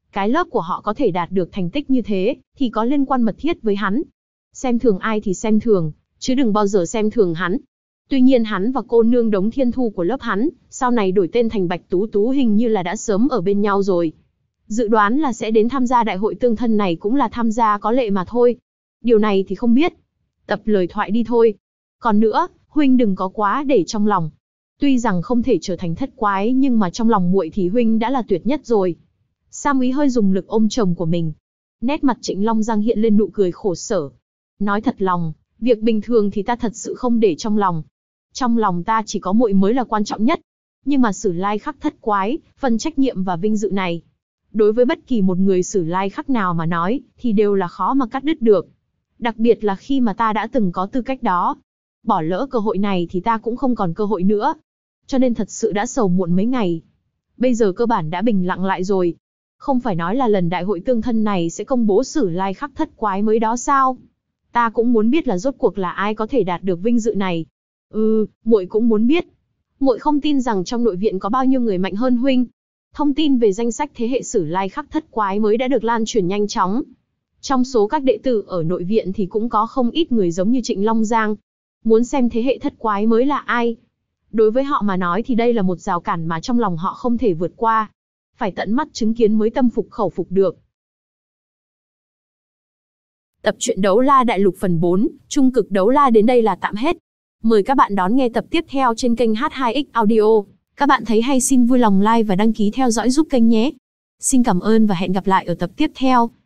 Cái lớp của họ có thể đạt được thành tích như thế, thì có liên quan mật thiết với hắn. Xem thường ai thì xem thường, chứ đừng bao giờ xem thường hắn. Tuy nhiên hắn và cô nương Đống Thiên Thu của lớp hắn, sau này đổi tên thành Bạch Tú Tú hình như là đã sớm ở bên nhau rồi. Dự đoán là sẽ đến tham gia đại hội tương thân này cũng là tham gia có lệ mà thôi. Điều này thì không biết. Tập lời thoại đi thôi. Còn nữa, huynh đừng có quá để trong lòng. Tuy rằng không thể trở thành thất quái nhưng mà trong lòng muội thì huynh đã là tuyệt nhất rồi. Sam Úy hơi dùng lực ôm chồng của mình. Nét mặt Trịnh Long Giang hiện lên nụ cười khổ sở. Nói thật lòng, việc bình thường thì ta thật sự không để trong lòng. Trong lòng ta chỉ có muội mới là quan trọng nhất. Nhưng mà Sử Lai Khắc thất quái, phần trách nhiệm và vinh dự này, đối với bất kỳ một người Sử Lai Khắc nào mà nói, thì đều là khó mà cắt đứt được. Đặc biệt là khi mà ta đã từng có tư cách đó. Bỏ lỡ cơ hội này thì ta cũng không còn cơ hội nữa. Cho nên thật sự đã sầu muộn mấy ngày. Bây giờ cơ bản đã bình lặng lại rồi. Không phải nói là lần đại hội tương thân này sẽ công bố Sử Lai Khắc thất quái mới đó sao? Ta cũng muốn biết là rốt cuộc là ai có thể đạt được vinh dự này. Muội cũng muốn biết. Muội không tin rằng trong nội viện có bao nhiêu người mạnh hơn huynh. Thông tin về danh sách thế hệ Sử Lai Khắc thất quái mới đã được lan truyền nhanh chóng. Trong số các đệ tử ở nội viện thì cũng có không ít người giống như Trịnh Long Giang. Muốn xem thế hệ thất quái mới là ai. Đối với họ mà nói thì đây là một rào cản mà trong lòng họ không thể vượt qua. Phải tận mắt chứng kiến mới tâm phục khẩu phục được. Tập truyện Đấu La Đại Lục phần 4, Trung Cực Đấu La đến đây là tạm hết. Mời các bạn đón nghe tập tiếp theo trên kênh H2X Audio. Các bạn thấy hay xin vui lòng like và đăng ký theo dõi giúp kênh nhé. Xin cảm ơn và hẹn gặp lại ở tập tiếp theo.